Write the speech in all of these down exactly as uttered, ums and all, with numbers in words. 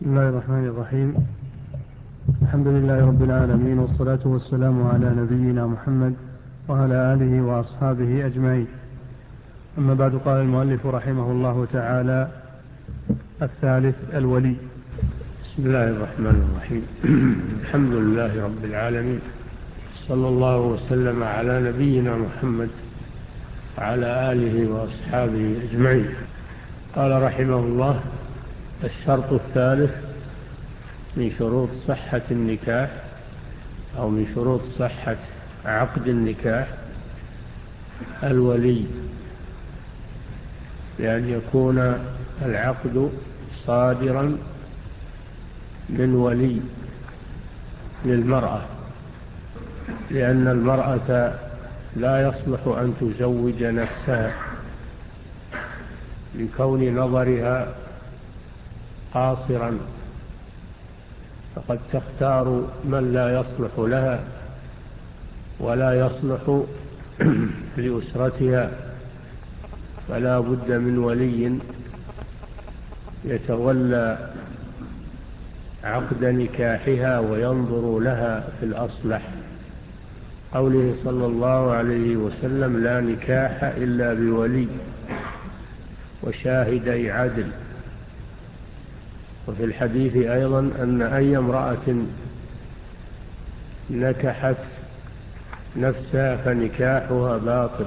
بسم الله الرحمن الرحيم. الحمد لله رب العالمين، والصلاة والسلام على نبينا محمد وعلى آله وأصحابه أجمعين. أما بعد، قال المؤلف رحمه الله تعالى: الثالث الولي. بسم الله الرحمن الرحيم. الحمد لله رب العالمين، صلى الله وسلم على نبينا محمد وعلى آله وأصحابه أجمعين. قال رحمه الله: الشرط الثالث من شروط صحة النكاح أو من شروط صحة عقد النكاح الولي، لأن يكون العقد صادرا من ولي للمرأة، لأن المرأة لا يصلح أن تزوج نفسها لكون نظرها قاصرا، فقد تختار من لا يصلح لها ولا يصلح لأسرتها، فلا بد من ولي يتولى عقد نكاحها وينظر لها في الأصلح. قوله صلى الله عليه وسلم: لا نكاح إلا بولي وشاهدي عدل. وفي الحديث أيضا أن أي امرأة نكحت نفسها فنكاحها باطل،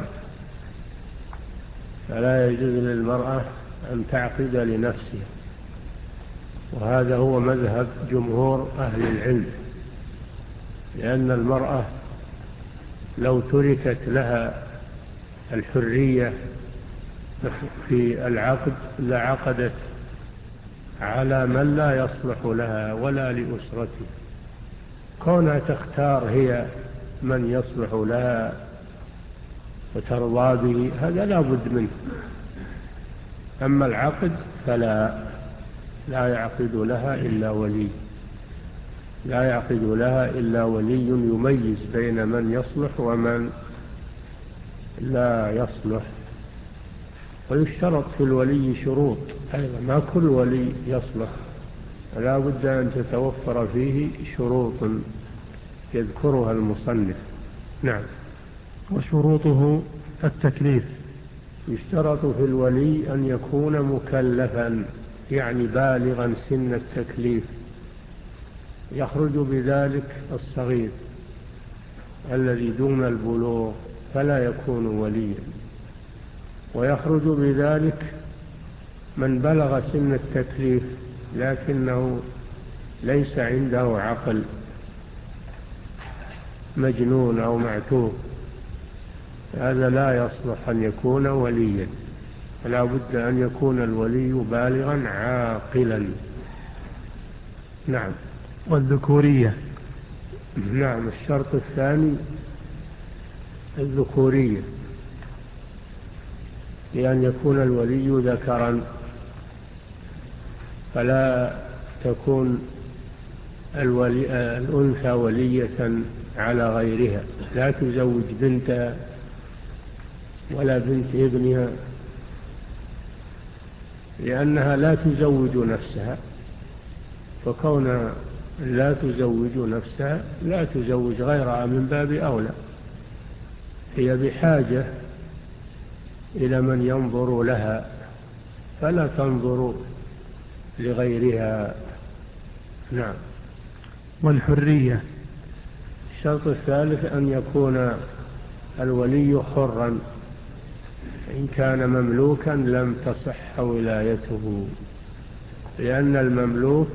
فلا يجوز للمرأة أن تعقد لنفسها. وهذا هو مذهب جمهور أهل العلم، لأن المرأة لو تركت لها الحرية في العقد لعقدت على من لا يصلح لها ولا لأسرتها. كونها تختار هي من يصلح لها وترضى به، هذا لا بد منه. أما العقد فلا لا يعقد لها إلا ولي لا يعقد لها إلا ولي يميز بين من يصلح ومن لا يصلح. ويشترط في الولي شروط أيضا، ما كل ولي يصلح، لا بد أن تتوفر فيه شروط يذكرها المصنف. نعم. وشروطه التكليف. يشترط في الولي أن يكون مكلفا، يعني بالغا سن التكليف، يخرج بذلك الصغير الذي دون البلوغ فلا يكون وليا، ويخرج بذلك من بلغ سن التكليف لكنه ليس عنده عقل، مجنون أو معتوه، هذا لا يصلح أن يكون وليا، فلا بد أن يكون الولي بالغا عاقلا. نعم. والذكورية. نعم. الشرط الثاني الذكورية، لأن يكون الولي ذكرا، فلا تكون الولي الأنثى ولية على غيرها، لا تزوج بنتها ولا بنت ابنها، لأنها لا تزوج نفسها، فكون لا تزوج نفسها لا تزوج غيرها من باب أولى. هي بحاجة إلى من ينظر لها، فلا تنظر لغيرها. نعم. والحرية. الشرط الثالث أن يكون الولي حرا، إن كان مملوكا لم تصح ولايته، لأن المملوك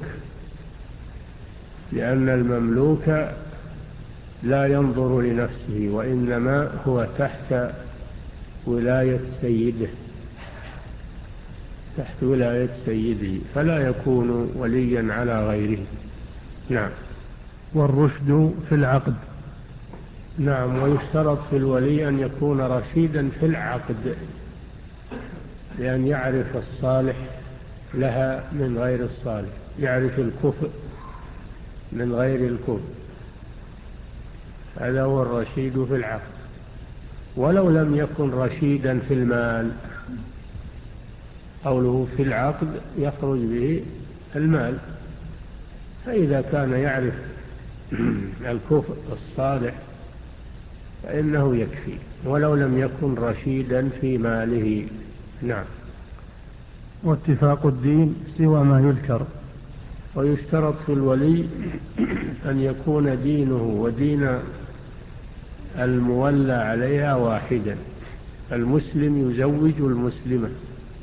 لأن المملوك لا ينظر لنفسه، وإنما هو تحت ولاية سيده تحت ولاية سيده فلا يكون وليا على غيره. نعم. والرشد في العقد. نعم. ويشترط في الولي أن يكون رشيدا في العقد، لأن يعرف الصالح لها من غير الصالح، يعرف الكفء من غير الكفء، هذا هو الرشيد في العقد. ولو لم يكن رشيدا في المال، قوله في العقد يخرج به المال، فإذا كان يعرف الكفر الصالح فإنه يكفي ولو لم يكن رشيدا في ماله. نعم. واتفاق الدين سوى ما يذكر. ويشترط في الولي أن يكون دينه ودين المولى عليها واحدا. المسلم يزوج المسلمة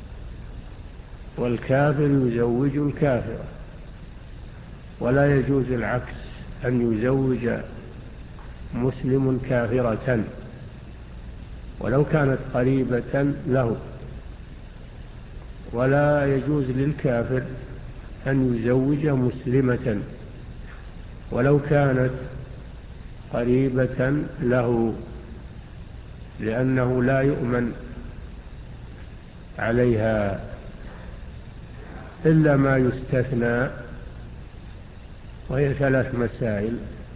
والكافر يزوج الكافرة، ولا يجوز العكس، أن يزوج مسلم كافرة ولو كانت قريبة له، ولا يجوز للكافر أن يزوج مسلمة ولو كانت قريبة له، لأنه لا يؤمن عليها إلا ما يستثنى، وهي ثلاث مسائل.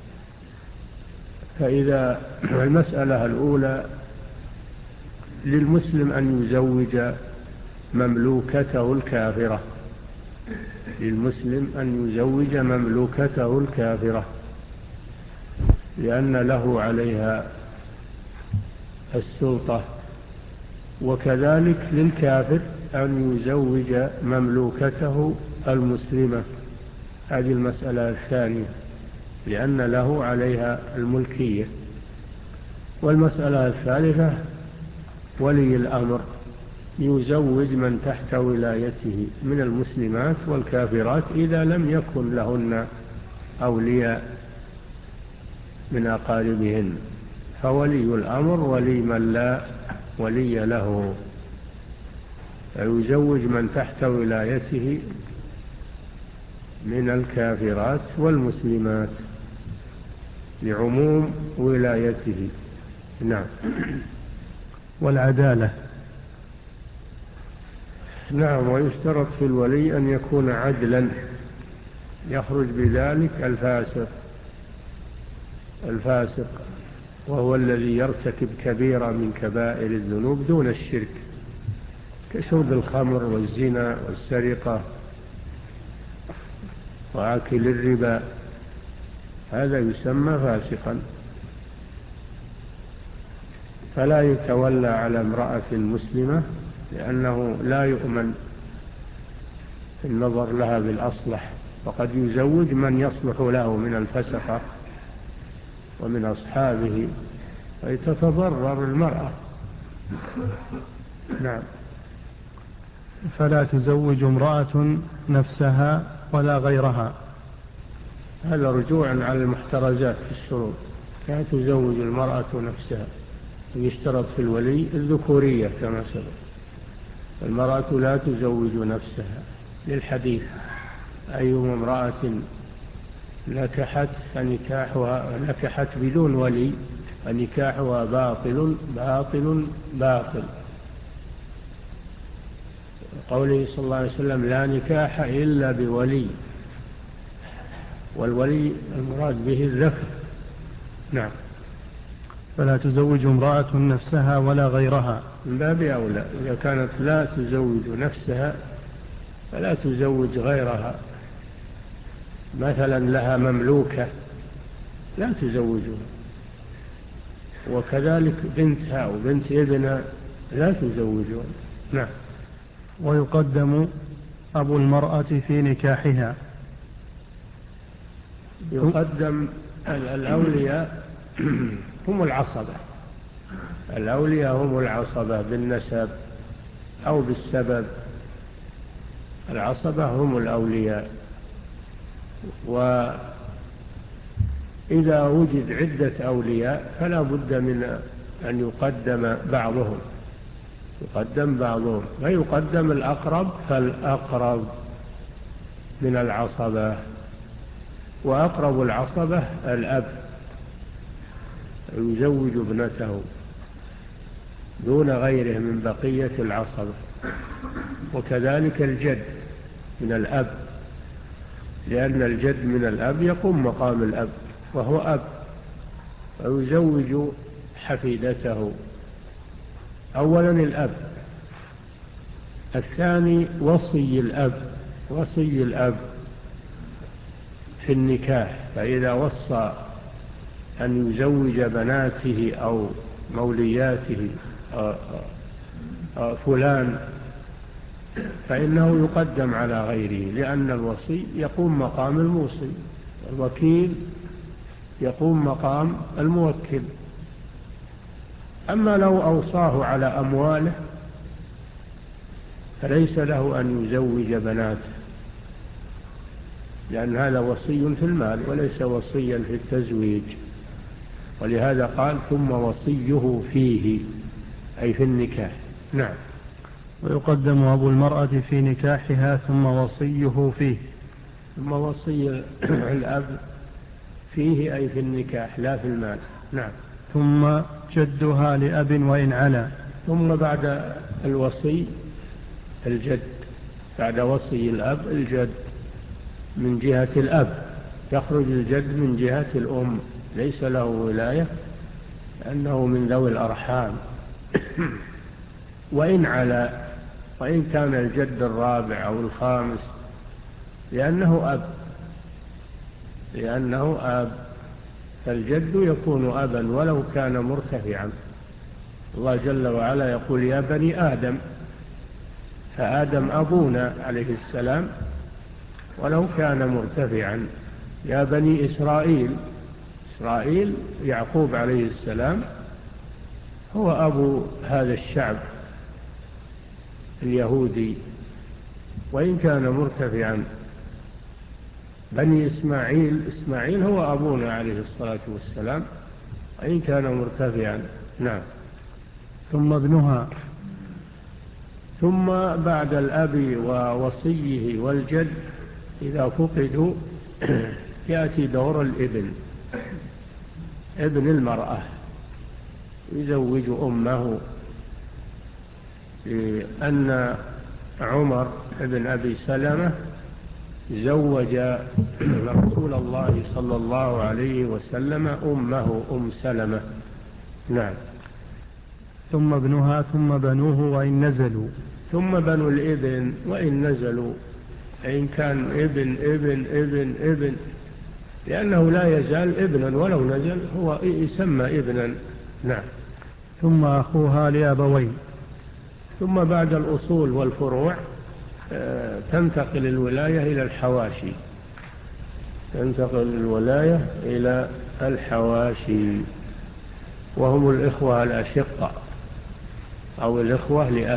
فإذا المسألة الأولى للمسلم أن يزوج مملوكته الكافرة، للمسلم أن يزوج مملوكته الكافرة لأن له عليها السلطة، وكذلك للكافر أن يزوج مملوكته المسلمة، هذه المسألة الثانية لأن له عليها الملكية. والمسألة الثالثة ولي الأمر يزوج من تحت ولايته من المسلمات والكافرات إذا لم يكن لهن أولياء من أقاربهن، فولي الأمر ولي من لا ولي له، فيزوج من تحت ولايته من الكافرات والمسلمات لعموم ولايته. نعم. والعدالة. نعم. ويشترط في الولي أن يكون عدلا، يخرج بذلك الفاسق الفاسق وهو الذي يرتكب كبيرة من كبائر الذنوب دون الشرك، كشرب الخمر والزنا والسرقة وآكل الربا، هذا يسمى فاسقا. فلا يتولى على امرأة مسلمة لأنه لا يؤمن النظر لها بالأصلح، وقد يزوج من يصلح له من الفسقة ومن أصحابه ويتضرر المرأة. نعم. فلا تزوج امرأة نفسها ولا غيرها. هذا رجوع على المحترزات في الشروط. لا تزوج المرأة نفسها، يشترط في الولي الذكورية كما سبق. المرأة لا تزوج نفسها للحديث أيما امرأة نكحت فنكاحها نكحت بدون ولي فنكاحها باطل باطل باطل. قوله صلى الله عليه وسلم لا نكاح إلا بولي، والولي المراد به الذكر. نعم. فلا تزوج امرأة نفسها ولا غيرها. من باب أولى إذا كانت لا تزوج نفسها فلا تزوج غيرها، مثلا لها مملوكة لا تزوجها، وكذلك بنتها وبنت ابنها لا تزوجها. نعم. ويقدم أبو المرأة في نكاحها. يقدم الأولياء هم العصبة، الأولياء هم العصبة بالنسب أو بالسبب، العصبة هم الأولياء. وإذا وجد عدة أولياء فلا بد من أن يقدم بعضهم يقدم بعضهم ويقدم الأقرب فالأقرب من العصبة، وأقرب العصبة الأب يزوج ابنته دون غيره من بقية العصبة، وكذلك الجد من الأب، لأن الجد من الأب يقوم مقام الأب وهو أب، ويزوج حفيدته. أولا الأب، الثاني وصي الأب وصي الأب في النكاح، فإذا وصى أن يزوج بناته أو مولياته فلان فإنه يقدم على غيره، لأن الوصي يقوم مقام الموصي، الوكيل يقوم مقام الموكل. أما لو أوصاه على أمواله فليس له أن يزوج بناته، لأن هذا وصي في المال وليس وصيا في التزويج، ولهذا قال ثم وصيه فيه أي في النكاح. نعم. ويقدم أبو المرأة في نكاحها ثم وصيه فيه. ثم وصي الأب فيه أي في النكاح لا في المال. نعم. ثم جدها لأب وإن علا. ثم بعد الوصي الجد، بعد وصي الأب الجد من جهة الأب، يخرج الجد من جهة الأم، ليس له ولاية لأنه من ذوي الأرحام. وإن علا، وإن كان الجد الرابع أو الخامس، لأنه أب، لأنه أب، فالجد يكون أبا ولو كان مرتفعا. الله جل وعلا يقول يا بني آدم، فآدم أبونا عليه السلام ولو كان مرتفعا. يا بني إسرائيل، إسرائيل يعقوب عليه السلام هو أبو هذا الشعب اليهودي وإن كان مرتفعا. بني إسماعيل، إسماعيل هو أبونا عليه الصلاة والسلام وإن كان مرتفعا. نعم. ثم ابنها. ثم بعد الأب ووصيه والجد إذا فقدوا يأتي دور الابن، ابن المرأة يزوج أمه، لأن عمر بن أبي سلمة زوج رسول الله صلى الله عليه وسلم أمه أم سلمة. نعم. ثم ابنها ثم بنوه وإن نزلوا. ثم بنو الابن وإن نزلوا، إن كان ابن ابن ابن ابن، لأنه لا يزال ابنا ولو نزل هو يسمى ابنا. نعم. ثم أخوها لأبوين. ثم بعد الأصول والفروع تنتقل الولاية إلى الحواشي، تنتقل الولاية إلى الحواشي، وهم الإخوة الأشقة أو الإخوة لأب.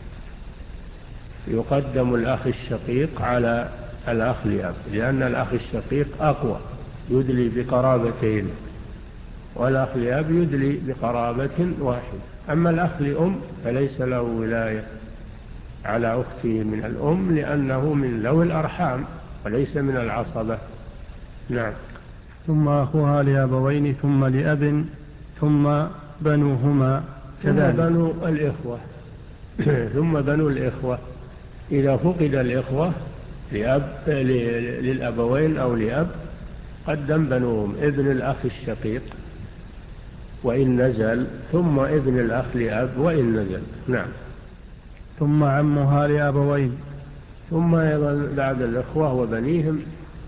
يقدم الأخ الشقيق على الأخ لأب، لأن الأخ الشقيق أقوى، يدلي بقرابتين، والأخ لأب يدلي بقرابة واحد. أما الأخ لأم فليس له ولاية على أخته من الأم، لأنه من ذوي الأرحام وليس من العصبة. نعم. ثم أخوها لأبوين ثم لأب ثم بنوهما كذلك. ثم بنو الإخوة ثم بنو الإخوة إذا فقد الإخوة لأب للأبوين أو لأب قدم بنوهم، ابن الأخ الشقيق وإن نزل، ثم ابن الأخ لأب وإن نزل. نعم. ثم عمها لأبوين. ثم أيضا بعد الإخوة وبنيهم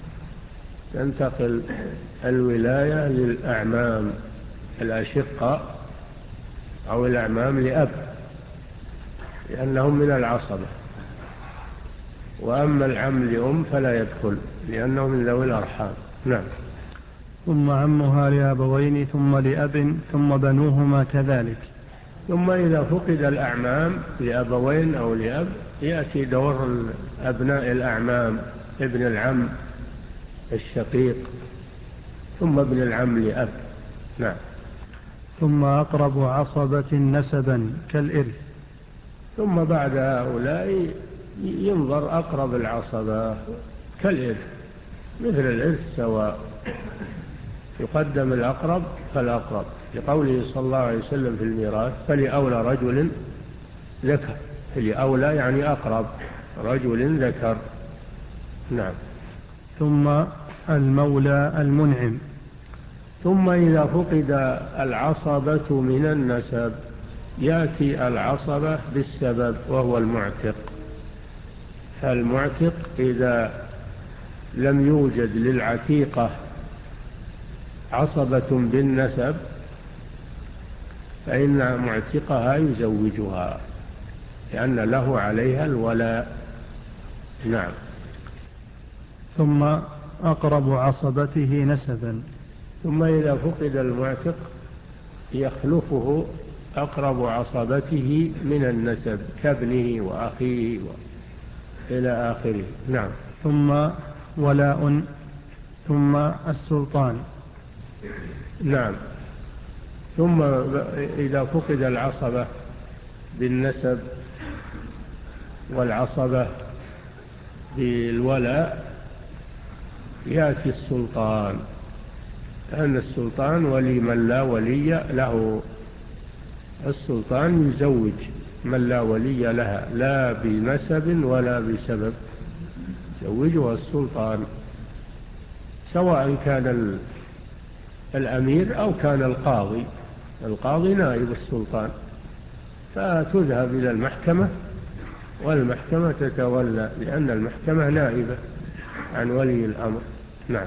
تنتقل الولاية للأعمام الأشقة أو الأعمام لأب، لأنهم من العصبة. وأما العم لأم فلا يدخل لأنه من ذوي الأرحام. نعم. ثم عمها لأبوين ثم لأب ثم بنوهما كذلك. ثم إذا فقد الأعمام لأبوين أو لأب يأتي دور أبناء الأعمام، ابن العم الشقيق ثم ابن العم لأب. نعم. ثم أقرب عصبة نسبا كالإرث. ثم بعد هؤلاء ينظر أقرب العصبة كالإرث، مثل الإرث سواء، يقدم الأقرب فالأقرب، لقوله صلى الله عليه وسلم في الميراث فلأولى رجل ذكر، فلأولى يعني أقرب رجل ذكر. نعم. ثم المولى المنعم. ثم إذا فقد العصبة من النسب يأتي العصبة بالسبب وهو المعتق. فالمعتق إذا لم يوجد للعتيقة عصبة بالنسب فإن معتقها يزوجها لأن له عليها الولاء. نعم. ثم أقرب عصبته نسبا. ثم إذا فقد المعتق يخلفه أقرب عصبته من النسب كابنه وأخيه إلى آخره. نعم. ثم ولاء ثم السلطان. نعم. ثم إذا فقد العصبة بالنسب والعصبة بالولاء يأتي السلطان، لأن السلطان ولي من لا ولي له. السلطان يزوج من لا ولي لها لا بنسب ولا بسبب، يزوجها السلطان سواء كان الأمير أو كان القاضي. القاضي نائب السلطان، فتذهب إلى المحكمة والمحكمة تتولى، لأن المحكمة نائبة عن ولي الأمر. نعم.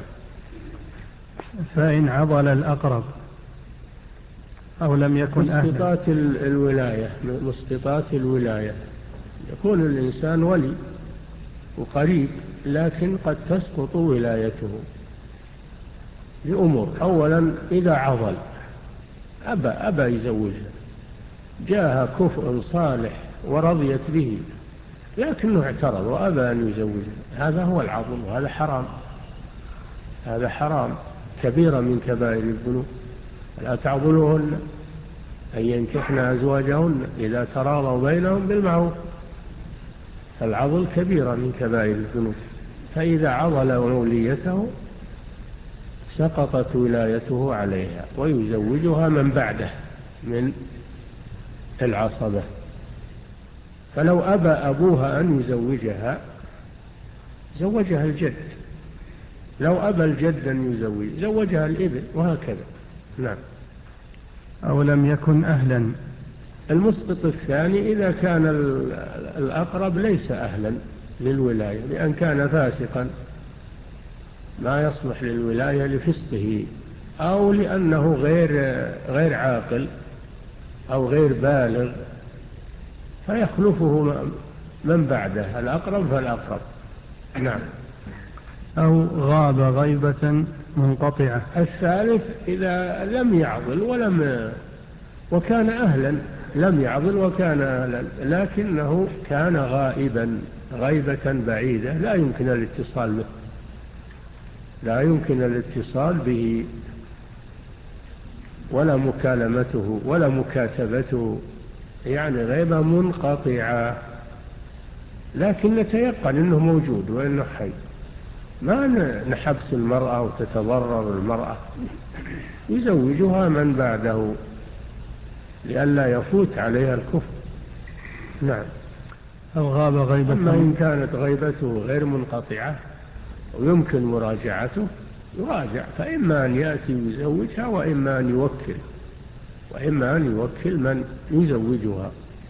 فإن عضل الأقرب أو لم يكن أهلا. مسقطات الولاية مسقطات الولاية يكون الإنسان ولي وقريب، لكن قد تسقط ولايته لأمور. أولا إذا عضل أبى أبى يزوجها، جاءها كفء صالح ورضيت به لكنه اعترض وأبى أن يزوجها، هذا هو العضل وهذا حرام. هذا حرام كبيرة من كبائر الذنوب. لا تعضلوهن أن ينكحن أزواجهن إذا تراضوا بينهم بالمعروف. فالعضل كبيرة من كبائر الذنوب، فإذا عضل وليته سقطت ولايته عليها ويزوجها من بعده من العصبة. فلو أبى أبوها أن يزوجها زوجها الجد، لو أبى الجد أن يزوج زوجها الابن، وهكذا. نعم. أو لم يكن أهلا. المسقط الثاني إذا كان الأقرب ليس أهلا للولاية، لأن كان فاسقا ما يصلح للولاية لفسقه، أو لأنه غير غير عاقل أو غير بالغ، فيخلفه من بعده الأقرب فالأقرب. نعم. أو غاب غيبة منقطعة. الثالث إذا لم يعضل ولم وكان أهلا، لم يعضل وكان أهلا لكنه كان غائبا غيبة بعيدة لا يمكن الاتصال به لا يمكن الاتصال به ولا مكالمته ولا مكاتبته، يعني غيبة منقطعة، لكن نتيقن أنه موجود وأنه حي. ما نحبس المرأة وتتضرر المرأة، يزوجها من بعده لئلا يفوت عليها الكفر. نعم. أو غاب غيبة. أما إن كانت غيبته غير منقطعة ويمكن مراجعته يراجع، فإما أن يأتي يزوجها وإما أن يوكل وإما أن يوكل من يزوجها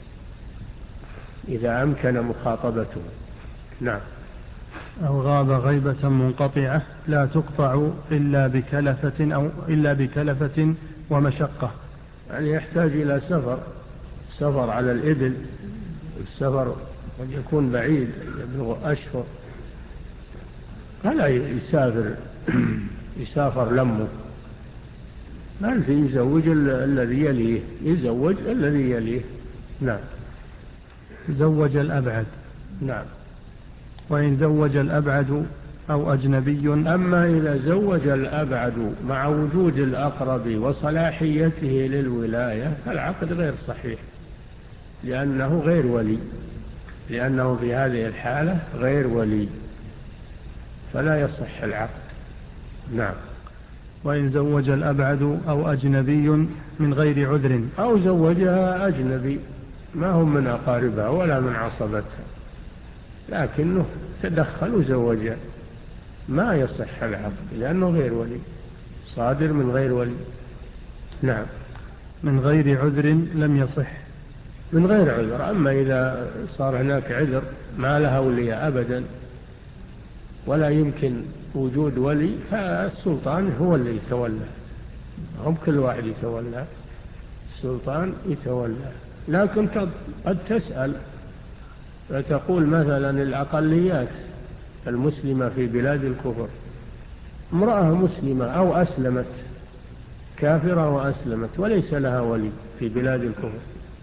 إذا أمكن مخاطبته. نعم. أو غاب غيبة منقطعة لا تقطع إلا بكلفة أو إلا بكلفة ومشقة، يعني يحتاج إلى سفر سفر على الإبل، السفر قد يكون بعيد يبلغ أشهر، فلا يسافر يسافر لمه، بل يزوج الذي يليه يزوج الذي يليه. نعم. زوج الأبعد. نعم. وإن زوج الأبعد أو أجنبي. أما إذا زوج الأبعد مع وجود الأقرب وصلاحيته للولاية فالعقد غير صحيح، لأنه غير ولي لأنه في هذه الحالة غير ولي، فلا يصح العقد. نعم. وإن زوج الأبعد أو أجنبي من غير عذر. أو زوجها أجنبي ما هم من أقاربها ولا من عصبتها، لكنه تدخل وزوجها، ما يصح العقد لأنه غير ولي، صادر من غير ولي. نعم. من غير عذر لم يصح. من غير عذر. أما إذا صار هناك عذر ما لها ولي أبدا، ولا يمكن وجود ولي، فالسلطان هو اللي يتولى، هم كل واحد يتولى، السلطان يتولى. لكن قد تسأل فتقول مثلا الأقليات المسلمة في بلاد الكفر، امرأة مسلمة أو أسلمت، كافرة وأسلمت وليس لها ولي في بلاد الكفر،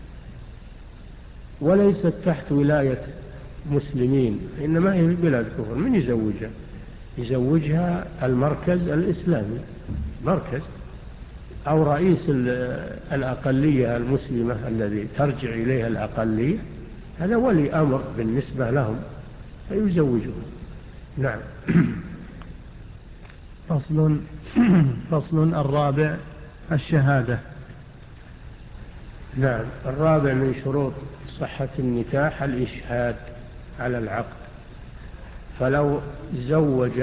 وليست تحت ولاية مسلمين، إنما هي في بلاد الكفر، من يزوجها؟ يزوجها المركز الإسلامي، مركز أو رئيس الأقلية المسلمة الذي ترجع إليها الأقلية، هذا ولي أمر بالنسبة لهم فيزوجهم. نعم. فصل فصل الرابع الشهادة. نعم. الرابع من شروط صحة النكاح الإشهاد على العقد، فلو زوج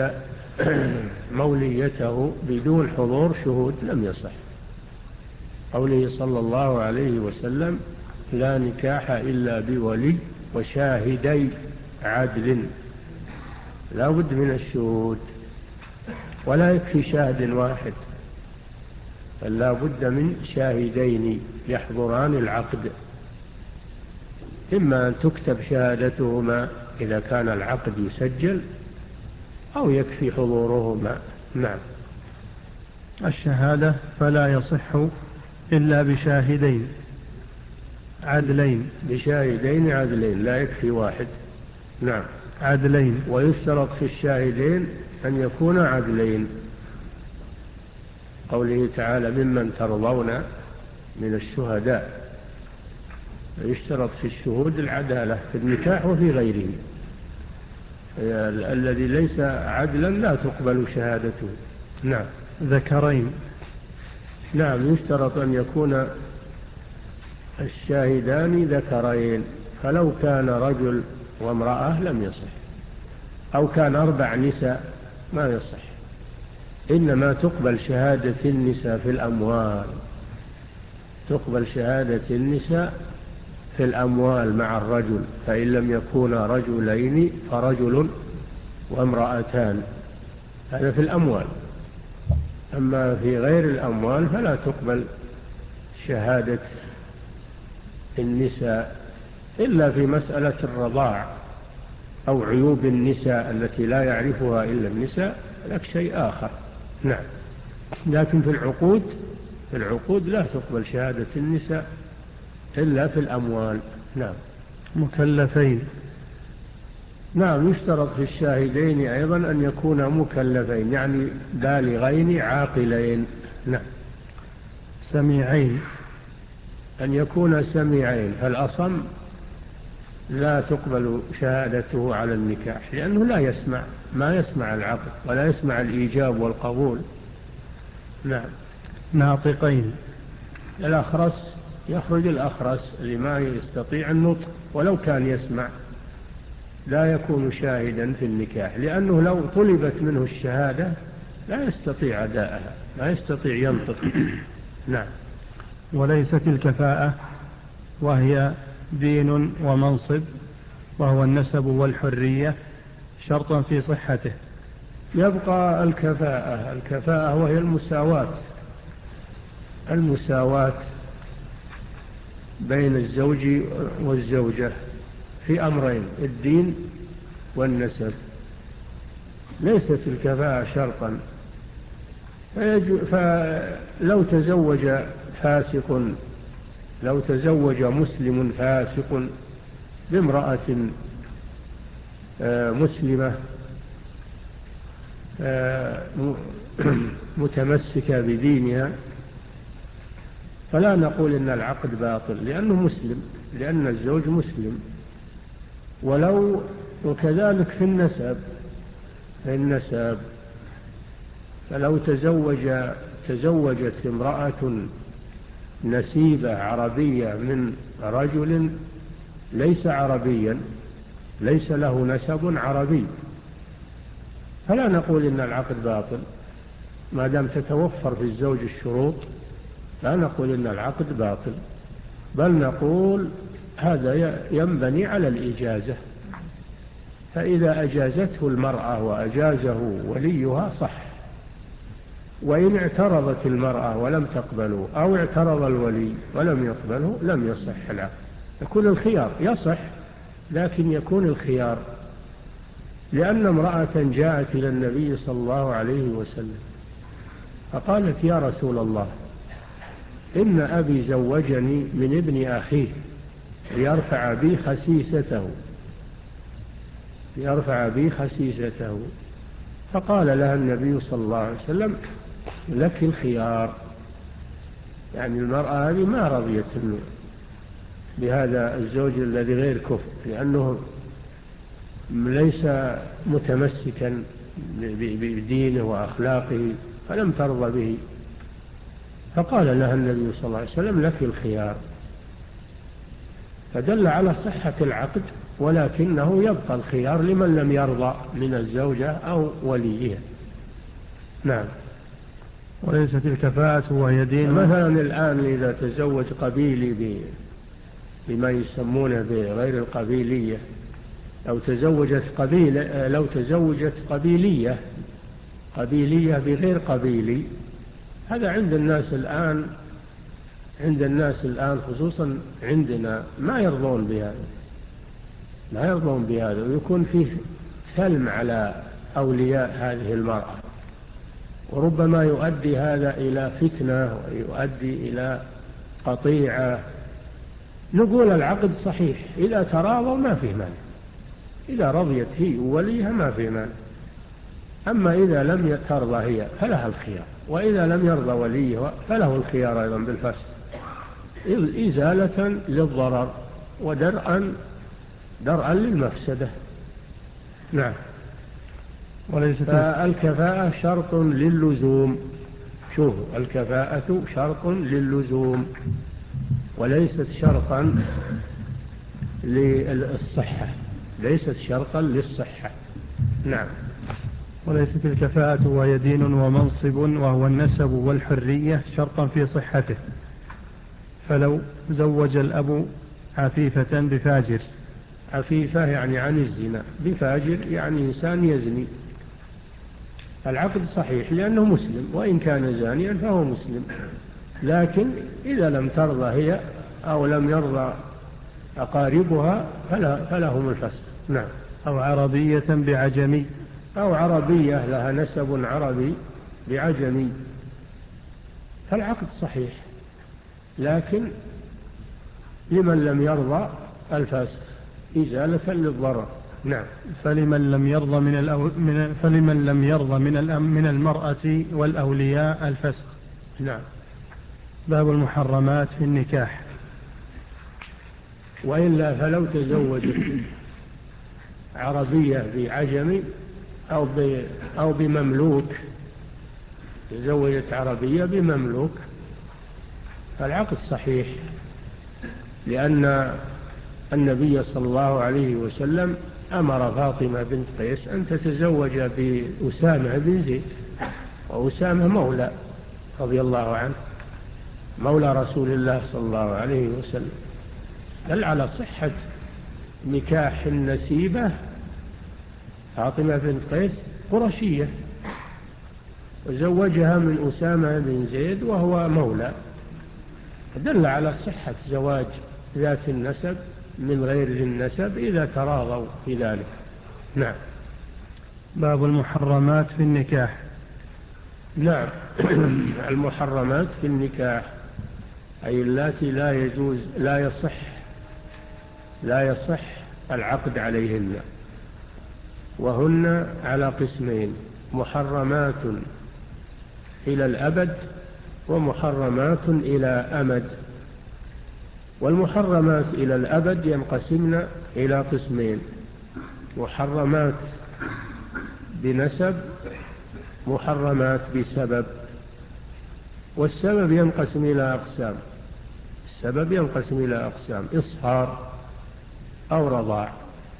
موليته بدون حضور شهود لم يصح، قوله صلى الله عليه وسلم لا نكاح إلا بولي وشاهدي عدل، لا بد من الشهود، ولا يكفي شاهد واحد، بل لا بد من شاهدين يحضران العقد، إما أن تكتب شهادتهما إذا كان العقد يسجل أو يكفي حضورهما. نعم. الشهادة فلا يصح إلا بشاهدين عدلين، بشاهدين عدلين، لا يكفي واحد. نعم. عدلين. ويشترط في الشاهدين أن يكون عدلين، قوله تعالى ممن ترضون من الشهداء، يشترط في الشهود العدالة في النكاح وفي غيره، الذي ليس عدلا لا تقبل شهادته. نعم. ذكرين. نعم. يشترط أن يكون الشاهدان ذكرين، فلو كان رجل وامرأة لم يصح، أو كان أربع نساء ما يصح، إنما تقبل شهادة النساء في الأموال، تقبل شهادة النساء في الأموال مع الرجل، فإن لم يكونا رجلين فرجل وامرأتان، هذا في الأموال. أما في غير الأموال فلا تقبل شهادة النساء إلا في مسألة الرضاع أو عيوب النساء التي لا يعرفها إلا النساء، لك شيء آخر. نعم. لكن في العقود في العقود لا تقبل شهادة النساء إلا في الأموال. نعم. مكلفين. نعم. يشترط في الشاهدين أيضا أن يكونا مكلفين، يعني بالغين عاقلين. نعم. سميعين. أن يكون سميعين، فالأصم لا تقبل شهادته على النكاح لأنه لا يسمع، ما يسمع العقد ولا يسمع الإيجاب والقبول. نعم. ناطقين. الأخرس، يخرج الأخرس اللي ما يستطيع النطق ولو كان يسمع، لا يكون شاهدا في النكاح، لأنه لو طلبت منه الشهادة لا يستطيع أداءها، لا يستطيع ينطق. نعم. وليست الكفاءة وهي دين ومنصب وهو النسب والحرية شرطا في صحته. يبقى الكفاءة، الكفاءة وهي المساواة، المساواة بين الزوج والزوجة في أمرين، الدين والنسب. ليست الكفاءة شرطا، فلو تزوج فاسق، لو تزوج مسلم فاسق بامرأة مسلمة متمسكة بدينها، فلا نقول إن العقد باطل لأنه مسلم، لأن الزوج مسلم. ولو وكذلك في النسب، في النسب فلو تزوج تزوجت امرأة نسيبة عربية من رجل ليس عربيا، ليس له نسب عربي، فلا نقول إن العقد باطل ما دام تتوفر في الزوج الشروط، لا نقول إن العقد باطل، بل نقول هذا ينبني على الإجازة، فإذا أجازته المرأة وأجازه وليها صح، وإن اعترضت المرأة ولم تقبله أو اعترض الولي ولم يقبله لم يصح العقد. يكون الخيار، يصح لكن يكون الخيار. لأن امرأة جاءت إلى النبي صلى الله عليه وسلم فقالت: يا رسول الله، إن أبي زوجني من ابن أخيه ليرفع بي خسيسته ليرفع بي خسيسته فقال لها النبي صلى الله عليه وسلم: لك الخيار. يعني المرأة هذه ما رضيت بهذا الزوج الذي غير كفء، لأنه ليس متمسكا بدينه وأخلاقه، فلم ترضى به، فقال لها النبي صلى الله عليه وسلم: لك الخيار. فدل على صحة العقد، ولكنه يبقى الخيار لمن لم يرضى من الزوجة أو وليها. نعم. وليست الكفاءة وهي دين. مثلا الآن إذا تزوج قبيلي بما يسمونه بغير القبيلية، لو تزوجت قبيلة لو تزوجت قبيلية قبيلية بغير قبيلي، هذا عند الناس الآن عند الناس الآن خصوصا عندنا ما يرضون بهذا ما يرضون بهذا ويكون فيه ثلم على أولياء هذه المرأة، وربما يؤدي هذا إلى فتنة ويؤدي إلى قطيعة. نقول العقد صحيح إذا تراضوا ما فيه مانع، إذا رضيت هي ووليها ما فيه مانع. أما إذا لم ترضى هي فلها الخيار، وإذا لم يرضى وليها فله الخيار أيضا بالفسخ، إزالة للضرر ودرءا درءا للمفسدة. نعم. وليست الكفاءة شرط للزوم. شوف، الكفاءة شرط للزوم وليست شرطا للصحة، ليست شرطا للصحة. نعم. وليست الكفاءة وهي دين ومنصب وهو النسب والحرية شرطا في صحته. فلو زوج الأب عفيفة بفاجر، عفيفة يعني عن الزنا، بفاجر يعني إنسان يزني، العقد صحيح لأنه مسلم، وإن كان زانيا فهو مسلم. لكن إذا لم ترضى هي أو لم يرضى أقاربها فلهم الفسخ. نعم. أو عربية بعجمي، أو عربية لها نسب عربي بعجمي، فالعقد صحيح لكن لمن لم يرضى الفسخ إزالة للضرر. نعم. فلمن لم يرضى من الأو... من فلمن لم يرضى من الأم... من المرأة والأولياء الفسخ. نعم. باب المحرمات في النكاح. وإلا فلو تزوجت عربية بعجمي أو ب... أو بمملوك، تزوجت عربية بمملوك، فالعقد صحيح، لأن النبي صلى الله عليه وسلم أمر فاطمة بنت قيس أن تتزوج بأسامة بن زيد، وأسامة مولى رضي الله عنه، مولى رسول الله صلى الله عليه وسلم. دل على صحة نكاح النسيبة. فاطمة بنت قيس قرشية وزوجها من أسامة بن زيد وهو مولى، دل على صحة زواج ذات النسب من غير النسب إذا تراضوا في ذلك. نعم. باب المحرمات في النكاح. نعم. المحرمات في النكاح أي اللاتي لا يجوز لا يصح لا يصح العقد عليهن، وهن على قسمين: محرمات إلى الأبد ومحرمات إلى أمد. والمحرمات إلى الأبد ينقسمن إلى قسمين: محرمات بنسب، محرمات بسبب. والسبب ينقسم إلى أقسام السبب ينقسم إلى أقسام: إصهار أو رضاع،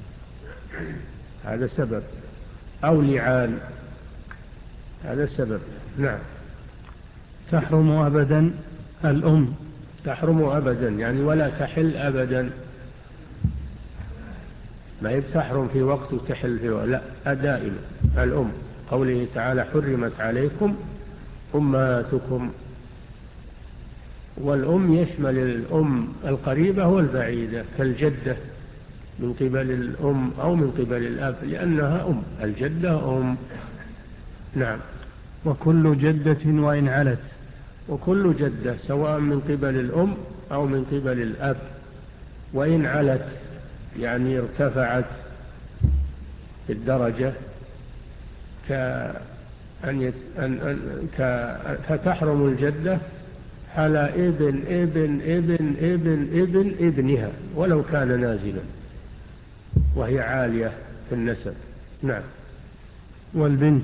هذا سبب، أو لعان، هذا سبب. نعم. تحرم أبدا الأم، تحرم أبدا يعني ولا تحل أبدا. ما هي بتحرم في وقت وتحل في وقت، لا دائما. الأم قوله تعالى حرمت عليكم أمهاتكم، والأم يشمل الأم القريبة والبعيدة كالجدة من قبل الأم أو من قبل الأب، لأنها أم، الجدة أم. نعم. وكل جدة وإن علت، وكل جدة سواء من قبل الأم أو من قبل الأب، وإن علت يعني ارتفعت في الدرجة كأن يت... أن... أن... ك... فتحرم الجدة على ابن ابن ابن ابن ابن ابنها ولو كان نازلا وهي عالية في النسب. نعم. والبنت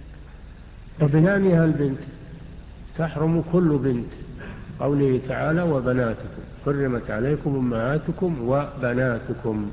وبنانها البنت تحرم كل بنت، قوله تعالى وبناتكم حرمت عليكم أمهاتكم وبناتكم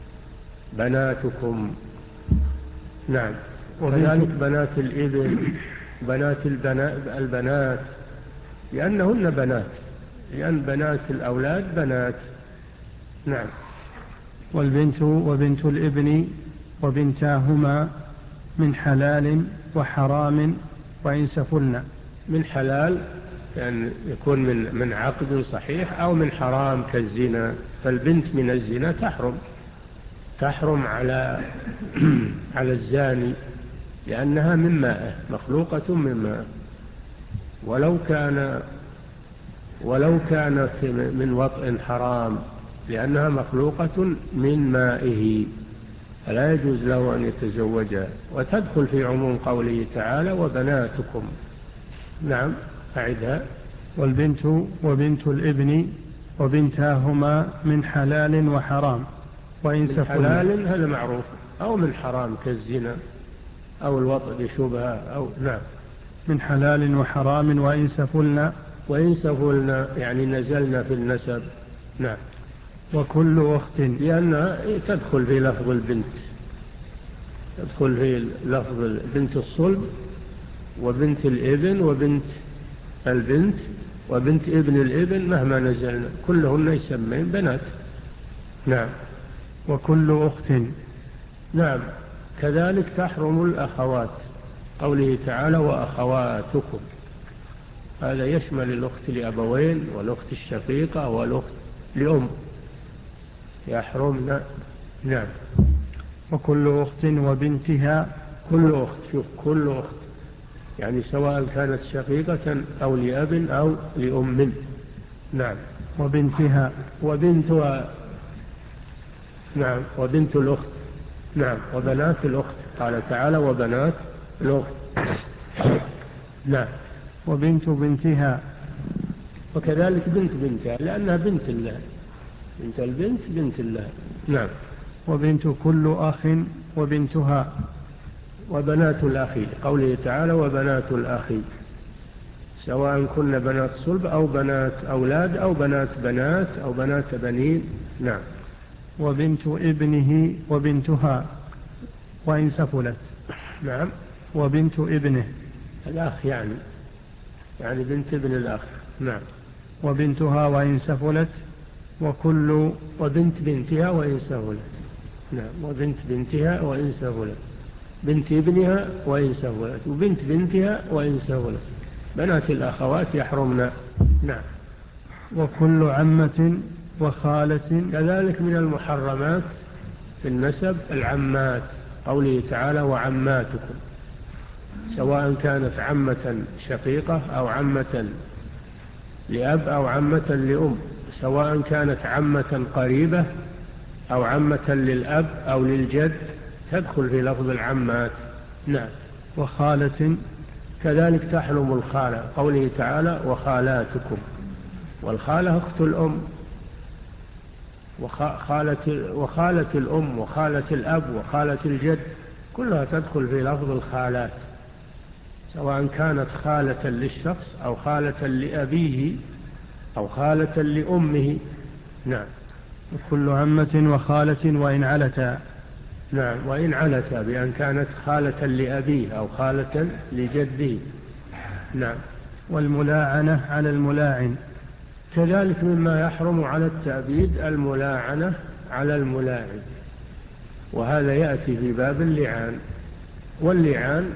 بناتكم. نعم. وكذلك بنات الابن، بنات البنات لأنهن بنات، لأن بنات الأولاد بنات. نعم. والبنت وبنت الابن وبنتاهما من حلال وحرام وإن سفلنا. من حلال يعني يكون من من عقد صحيح، أو من حرام كالزنا، فالبنت من الزنا تحرم تحرم على على الزاني، لأنها من ماء، مخلوقة من ماء، ولو كان ولو كانت من وطء حرام، لأنها مخلوقة من مائه، فلا يجوز له أن يتزوجها، وتدخل في عموم قوله تعالى وبناتكم. نعم. أعدها. والبنت وبنت الابن وبنتاهما من حلال وحرام وإن من حلال هذا معروف، أو من حرام كالزنا أو الوطء بشبهة أو. نعم. من حلال وحرام وإن سفلنا. وإن سفلنا يعني نزلنا في النسب. نعم. وكل أخت، لأنها تدخل في لفظ البنت، تدخل في لفظ بنت الصلب وبنت الابن وبنت البنت وبنت ابن الابن، مهما نزلنا كلهن يسمين بنات. نعم. وكل أخت. نعم. كذلك تحرم الأخوات، قوله تعالى وأخواتكم، هذا يشمل الأخت لأبوين والأخت الشقيقة والأخت لأم يحرمنا. نعم. وكل أخت وبنتها. كل أخت، شوف كل أخت يعني سواء كانت شقيقة أو لأب أو لأم. نعم. وبنتها. وبنتها. نعم. وبنت الأخت. نعم. وبنات الأخت، قال تعالى وبنات الأخت. نعم. وبنت بنتها. وكذلك بنت بنتها لأنها بنت الله، بنت البنت بنت الله. نعم. وبنت كل أخ وبنتها. وبنات الأخ، قوله تعالى وبنات الأخ، سواء كن بنات صلب أو بنات أولاد أو بنات بنات أو بنات بنين. نعم. وبنت ابنه وبنتها وإن سفلت. نعم. وبنت ابنه الأخ يعني يعني بنت ابن الأخ. نعم. وبنتها وإن سفلت. وكل وبنت بنتها وإن سفلت. نعم. وبنت بنتها وإن سفلت، بنت ابنها وإن سفلت، وبنت بنتها وإن سفلت، بنات الأخوات يحرمنا. نعم. وكل عمة وخالة. كذلك من المحرمات في النسب العمات، قوله تعالى وعماتكم، سواء كانت عمة شقيقة أو عمة لأب أو عمة لأم، سواء كانت عمة قريبة أو عمة للأب أو للجد، تدخل في لفظ العمات. نعم. وخالة. كذلك تحرم الخالة، قوله تعالى وخالاتكم، والخالة أخت الأم، وخالة, وخالة الأم وخالة الأب وخالة الجد، كلها تدخل في لفظ الخالات، سواء كانت خالة للشخص أو خالة لأبيه أو خالة لأمه. نعم. وكل عمة وخالة وإن علتا. نعم. وإن علتا، بأن كانت خالة لأبيه أو خالة لجده. نعم. والملاعنة على الملاعن. كذلك مما يحرم على التأبيد الملاعنة على الملاعن، وهذا يأتي في باب اللعان. واللعان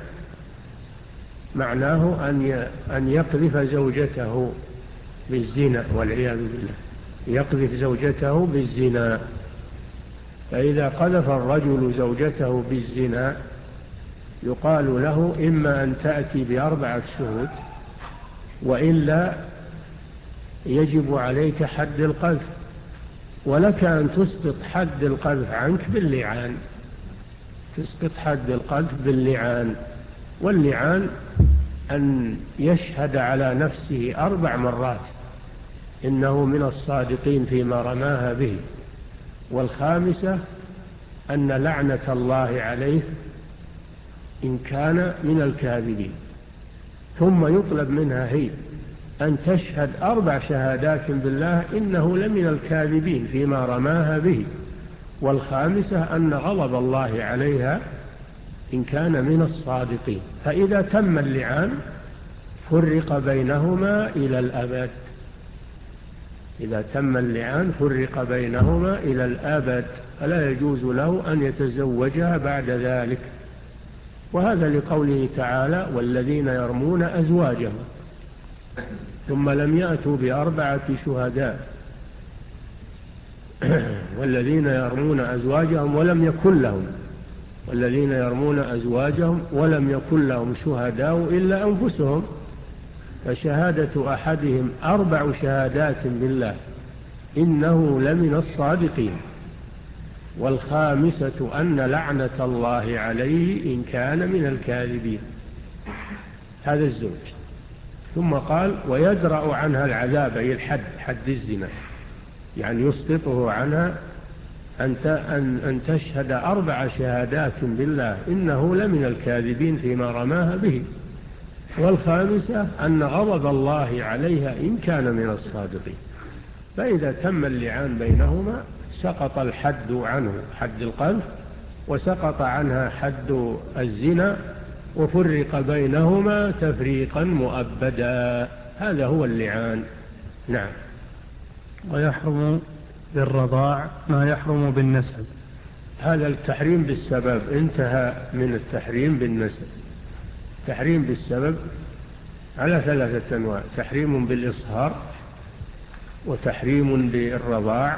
معناه أن يقذف زوجته بالزنا والعياذ بالله، يقذف زوجته بالزنا. فإذا قذف الرجل زوجته بالزنا يقال له إما أن تأتي بأربعة شهود، وإلا يجب عليك حد القذف، ولك أن تسقط حد القذف عنك باللعان، تسقط حد القذف باللعان. واللعان أن يشهد على نفسه أربع مرات إنه من الصادقين فيما رماها به، والخامسة أن لعنة الله عليه إن كان من الكاذبين. ثم يطلب منها هي أن تشهد أربع شهادات بالله إنه لمن الكاذبين فيما رماها به، والخامسة أن غضب الله عليها إن كان من الصادقين. فإذا تم اللعان فرق بينهما إلى الأبد، إذا تم اللعان فرق بينهما إلى الأبد، فلا يجوز له أن يتزوجها بعد ذلك. وهذا لقوله تعالى: والذين يرمون أزواجهم ثم لم يأتوا بأربعة شهداء والذين يرمون أزواجهم ولم يكن لهم والذين يرمون أزواجهم ولم يكن لهم شهداء إلا أنفسهم، فشهادة أحدهم أربع شهادات بالله إنه لمن الصادقين، والخامسة أن لعنة الله عليه إن كان من الكاذبين. هذا الزوج. ثم قال: ويدرأ عنها العذاب، أي الحد، حد الزنا، يعني يسقطه عنها أن أن تشهد أربع شهادات بالله إنه لمن الكاذبين فيما رماها به، والخامسة أن غضب الله عليها إن كان من الصادقين. فإذا تم اللعان بينهما سقط الحد عنه، حد القذف، وسقط عنها حد الزنا، وفرق بينهما تفريقا مؤبدا. هذا هو اللعان. نعم. ويحرم بالرضاع ما يحرم بالنسب. هذا التحريم بالسبب انتهى من التحريم بالنسب. تحريم بالسبب على ثلاثة أنواع: تحريم بالإصهار، وتحريم بالرضاع،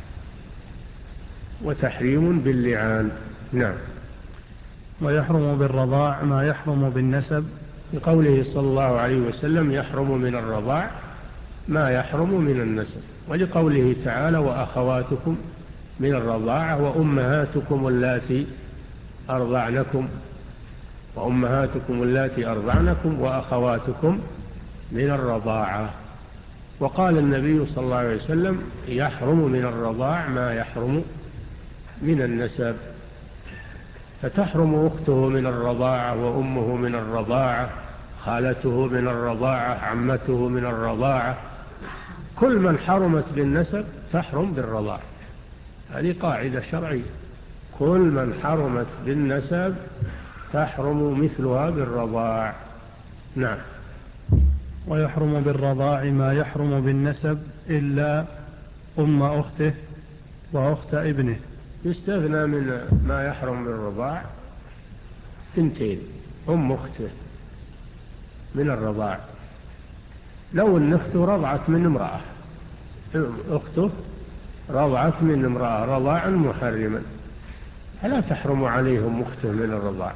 وتحريم باللعان. نعم. ويحرم بالرضاع ما يحرم بالنسب، بقوله صلى الله عليه وسلم: يحرم من الرضاع ما يحرم من النسب. ولقوله تعالى: وأخواتكم من الرضاعة وأمهاتكم اللاتي أرضعنكم وأمهاتكم اللاتي أرضعنكم وأخواتكم من الرضاعة. وقال النبي صلى الله عليه وسلم: يحرم من الرضاع ما يحرم من النسب. فتحرم أخته من الرضاعة، وأمه من الرضاعة، خالته من الرضاعة، عمته من الرضاعة. كل من حرمت بالنسب تحرم بالرضاعة. هذه قاعدة شرعية: كل من حرمت بالنسب تحرم مثلها بالرضاع. نعم. ويحرم بالرضاع ما يحرم بالنسب إلا أم أخته وأخت ابنه. يستثنى من ما يحرم بالرضاع ثنتين: أم أخته من الرضاع، لو أن أخته رضعت من امرأة، أخته رضعت من امرأة رضاعا محرما، فلا تحرم عليهم أخته من الرضاع،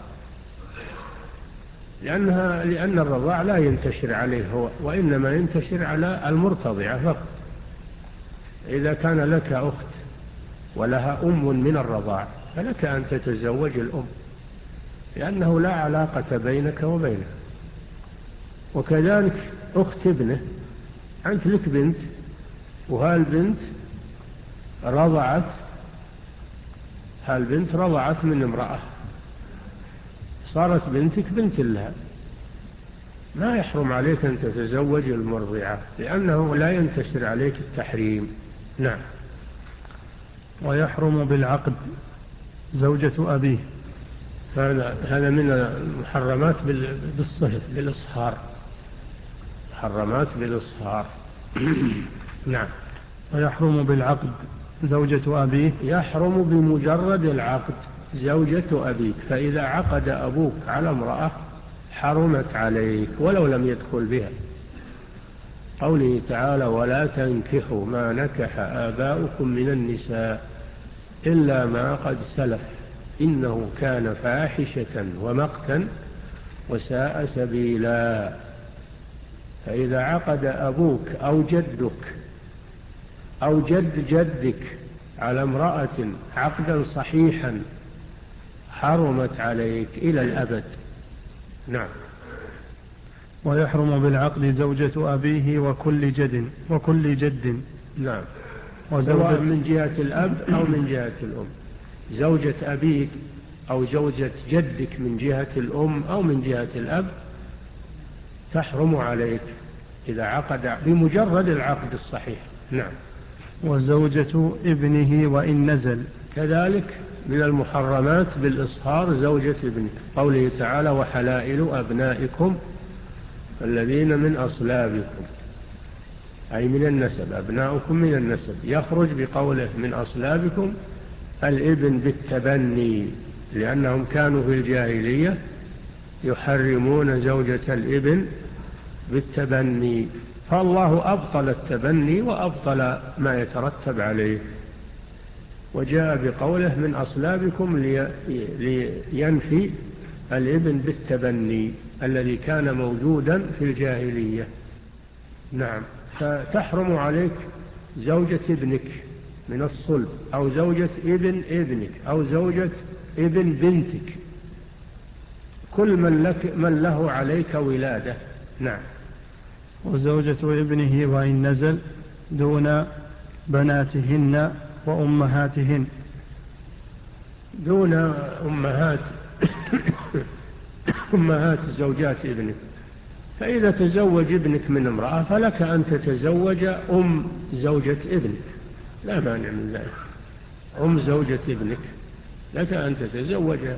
لأنها لأن الرضاع لا ينتشر عليه هو، وإنما ينتشر على المرتضعة فقط. إذا كان لك أخت ولها أم من الرضاع فلك أن تتزوج الأم، لأنه لا علاقة بينك وبينه. وكذلك أخت ابنه، أنت لك بنت وهالبنت رضعت هالبنت رضعت من امرأة، صارت بنتك بنت لها، ما يحرم عليك أن تتزوج المرضعة، لأنه لا ينتشر عليك التحريم. نعم. ويحرم بالعقد زوجة أبيه. هذا هذا من المحرمات بالصهر بالإصهار، محرمات بالإصهار. نعم. ويحرم بالعقد زوجة أبيه؟ يحرم بمجرد العقد زوجة أبيك، فإذا عقد أبوك على امرأة حرمت عليك ولو لم يدخل بها. قوله تعالى: ولا تنكحوا ما نكح آباؤكم من النساء إلا ما قد سلف إنه كان فاحشة ومقتا وساء سبيلا. فإذا عقد أبوك أو جدك أو جد جدك على امرأة عقدا صحيحا حرمت عليك إلى الأبد. نعم. ويحرم بالعقد زوجة أبيه وكل جد وكل جد. نعم، سواء من جهة الأب أو من جهة الأم. زوجة أبيك أو زوجة جدك من جهة الأم أو من جهة الأب تحرم عليك إذا عقد بمجرد العقد الصحيح. نعم. وزوجة ابنه وإن نزل. كذلك من المحرمات بالإصهار زوجة ابنك. قوله تعالى: وحلائل أبنائكم الذين من أصلابكم، أي من النسب، أبناؤكم من النسب. يخرج بقوله من أصلابكم الابن بالتبني، لأنهم كانوا في الجاهلية يحرمون زوجة الابن بالتبني، فالله أبطل التبني وأبطل ما يترتب عليه، وجاء بقوله من أصلابكم لينفي الابن بالتبني الذي كان موجودا في الجاهلية. نعم. فتحرم عليك زوجة ابنك من الصلب، أو زوجة ابن ابنك، أو زوجة ابن بنتك، كل من, لك من له عليك ولادة. نعم. وزوجة ابنه وإن نزل دون بناتهن وأمهاتهن. دون أمهات أمهات زوجات ابنك. فإذا تزوج ابنك من امرأة فلك أن تتزوج أم زوجة ابنك، لا مانع من ذلك. أم زوجة ابنك لك أن تتزوجها،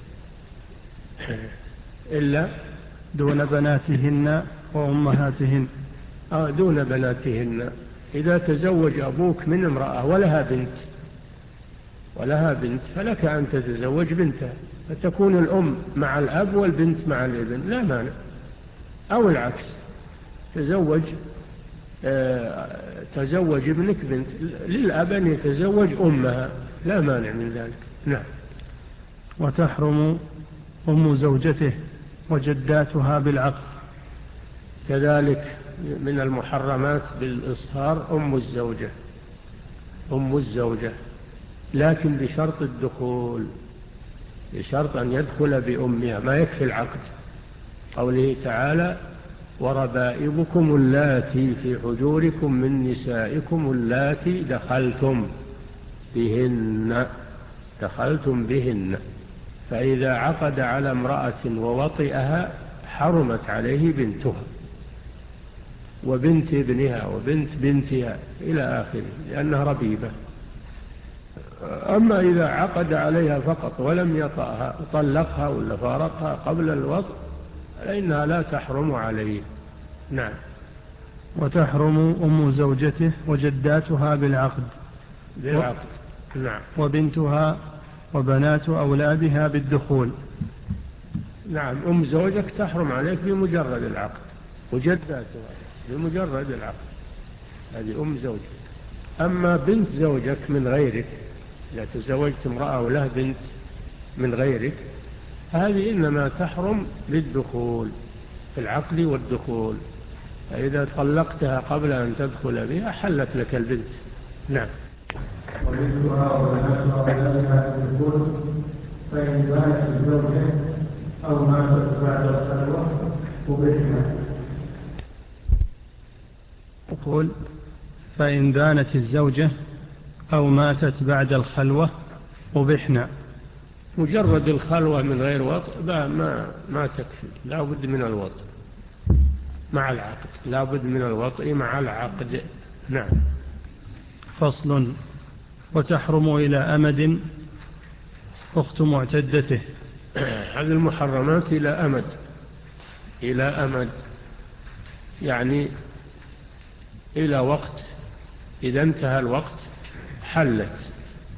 إلا دون بناتهن وأمهاتهن. آه دون بناتهن. إذا تزوج أبوك من امرأة ولها بنت ولها بنت فلك أن تتزوج بنتها، فتكون الأم مع الأب والبنت مع الابن، لا مانع. أو العكس، تزوج آه تزوج ابنك بنت، للأب أن يتزوج أمها، لا مانع من ذلك. نعم. وتحرم أم زوجته وجداتها بالعقد. كذلك من المحرمات بالإصهار أم الزوجة أم الزوجة لكن بشرط الدخول، بشرط أن يدخل بأمها، ما يكفي العقد. قوله تعالى: وربائبكم اللاتي في حجوركم من نسائكم اللاتي دخلتم بهن دخلتم بهن. فإذا عقد على امرأة ووطئها حرمت عليه بنتها وبنت ابنها وبنت بنتها إلى آخره، لأنها ربيبة. أما إذا عقد عليها فقط ولم يطأها، طلقها ولا فارقها قبل الوطء، فإنها لا تحرم عليه. نعم. وتحرم أم زوجته وجداتها بالعقد. بالعقد. نعم. وبنتها وبنات أولادها بالدخول. نعم. أم زوجك تحرم عليك بمجرد العقد، وجداتها بمجرد العقد، هذه أم زوجك. أما بنت زوجك من غيرك، إذا تزوجت امرأة وله بنت من غيرك، هذه إنما تحرم بالدخول، في العقد والدخول. فإذا طلقتها قبل أن تدخل بها حلت لك البنت. نعم. وبنتها وبناتها أولادها بالدخول، فإن بانت الزوجة أو ماتت بعد الخلوة أبيحنا. أقول: فإن دانت الزوجة أو ماتت بعد الخلوة أبيحنا. مجرد الخلوة من غير وطء ما ما تكفي، لا بد من الوطء مع العقد، لا بد من الوطء مع العقد. نعم. فصل: وتحرم إلى أمد أخت معتدته. هذه المحرمات إلى أمد إلى أمد يعني إلى وقت، إذا انتهى الوقت حلت،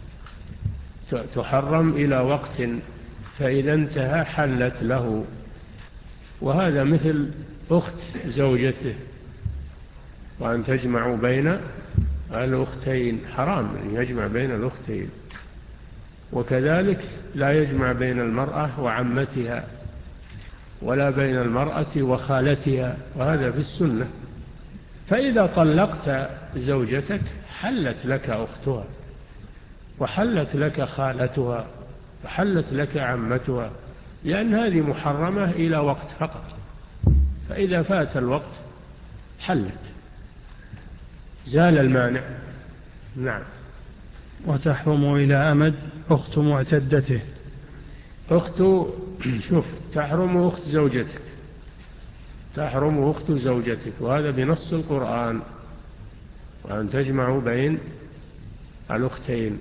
تحرم إلى وقت، فإذا انتهى حلت له. وهذا مثل أخت زوجته، وأن تجمعوا بين الأختين حرام أن يجمع بين الأختين. وكذلك لا يجمع بين المرأة وعمتها ولا بين المرأة وخالتها، وهذا في السنة. فإذا طلقت زوجتك حلت لك أختها، وحلت لك خالتها، وحلت لك عمتها، لأن هذه محرمة إلى وقت فقط، فإذا فات الوقت حلت، زال المانع. نعم. وتحرم إلى أمد أخت معتدته. أخت شوف تحرم أخت زوجتك، تحرم أخت زوجتك، وهذا بنص القرآن، وأن تجمعوا بين الأختين.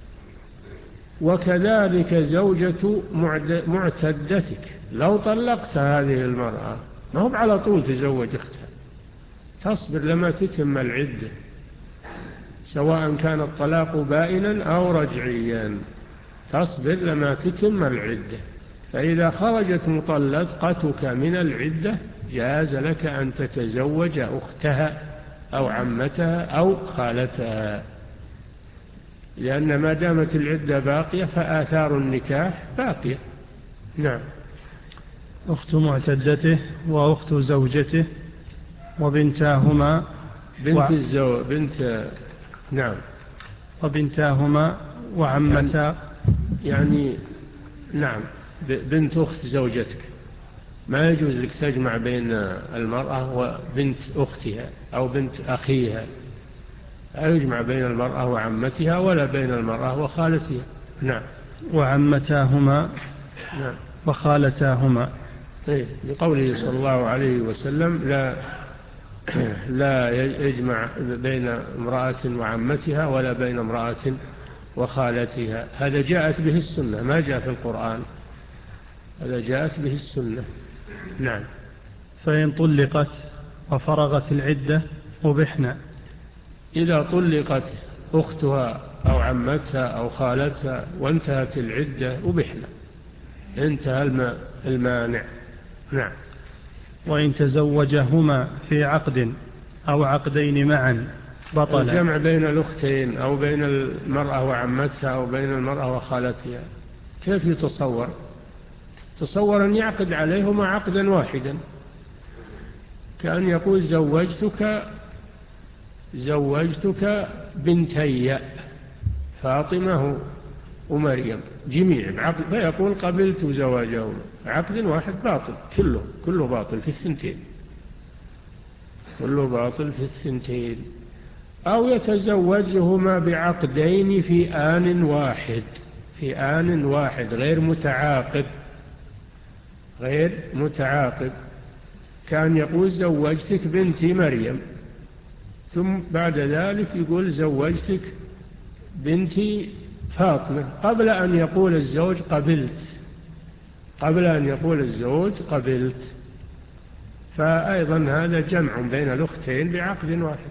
وكذلك زوجة معتدتك، لو طلقت هذه المرأة ما هو على طول تزوج أختها، تصبر لما تتم العدة، سواء كان الطلاق بائنا أو رجعيا، تصبر لما تتم العدة. فإذا خرجت مطلقتك من العدة جاز لك أن تتزوج أختها أو عمتها أو خالتها، لأن ما دامت العدة باقية فآثار النكاح باقية. نعم. أخت معتدته وأخت زوجته وبنتاهما بنت و... الزو... بنت نعم وبنتاهما وعمتا يعني... يعني نعم بنت أخت زوجتك ما يجوز لك تجمع بين المرأة وبنت أختها أو بنت أخيها، لا يجمع بين المرأة وعمتها ولا بين المرأة وخالتها. نعم. وعمتاهما نعم وخالتاهما. إيه، لقوله صلى الله عليه وسلم لا لا يجمع بين امرأة وعمتها ولا بين امرأة وخالتها. هذا جاءت به السنة، ما جاء في القرآن، هذا جاءت به السنة. نعم. فإن طلقت وفرغت العدة أبحنا. إذا طلقت أختها أو عمتها أو خالتها وانتهت العدة أبحنا، انتهى المانع. نعم. وإن تزوجهما في عقد أو عقدين معا بطل. الجمع بين الأختين أو بين المرأة وعمتها أو بين المرأة وخالتها كيف يتصور؟ تصور أن يعقد عليهما عقدا واحدا، كأن يقول زوجتك زوجتك بنتي فاطمة ومريم جميع بعقد، فيقول قبلت زواجهما، عقد واحد باطل، كله كله باطل في الثنتين، كله باطل في الثنتين. أو يتزوجهما بعقدين في آن واحد، في آن واحد غير متعاقب، غير متعاقب، كان يقول زوجتك بنتي مريم، ثم بعد ذلك يقول زوجتك بنتي فاطمة، قبل أن يقول الزوج قبلت، قبل أن يقول الزوج قبلت. فأيضا هذا جمع بين الأختين بعقد واحد.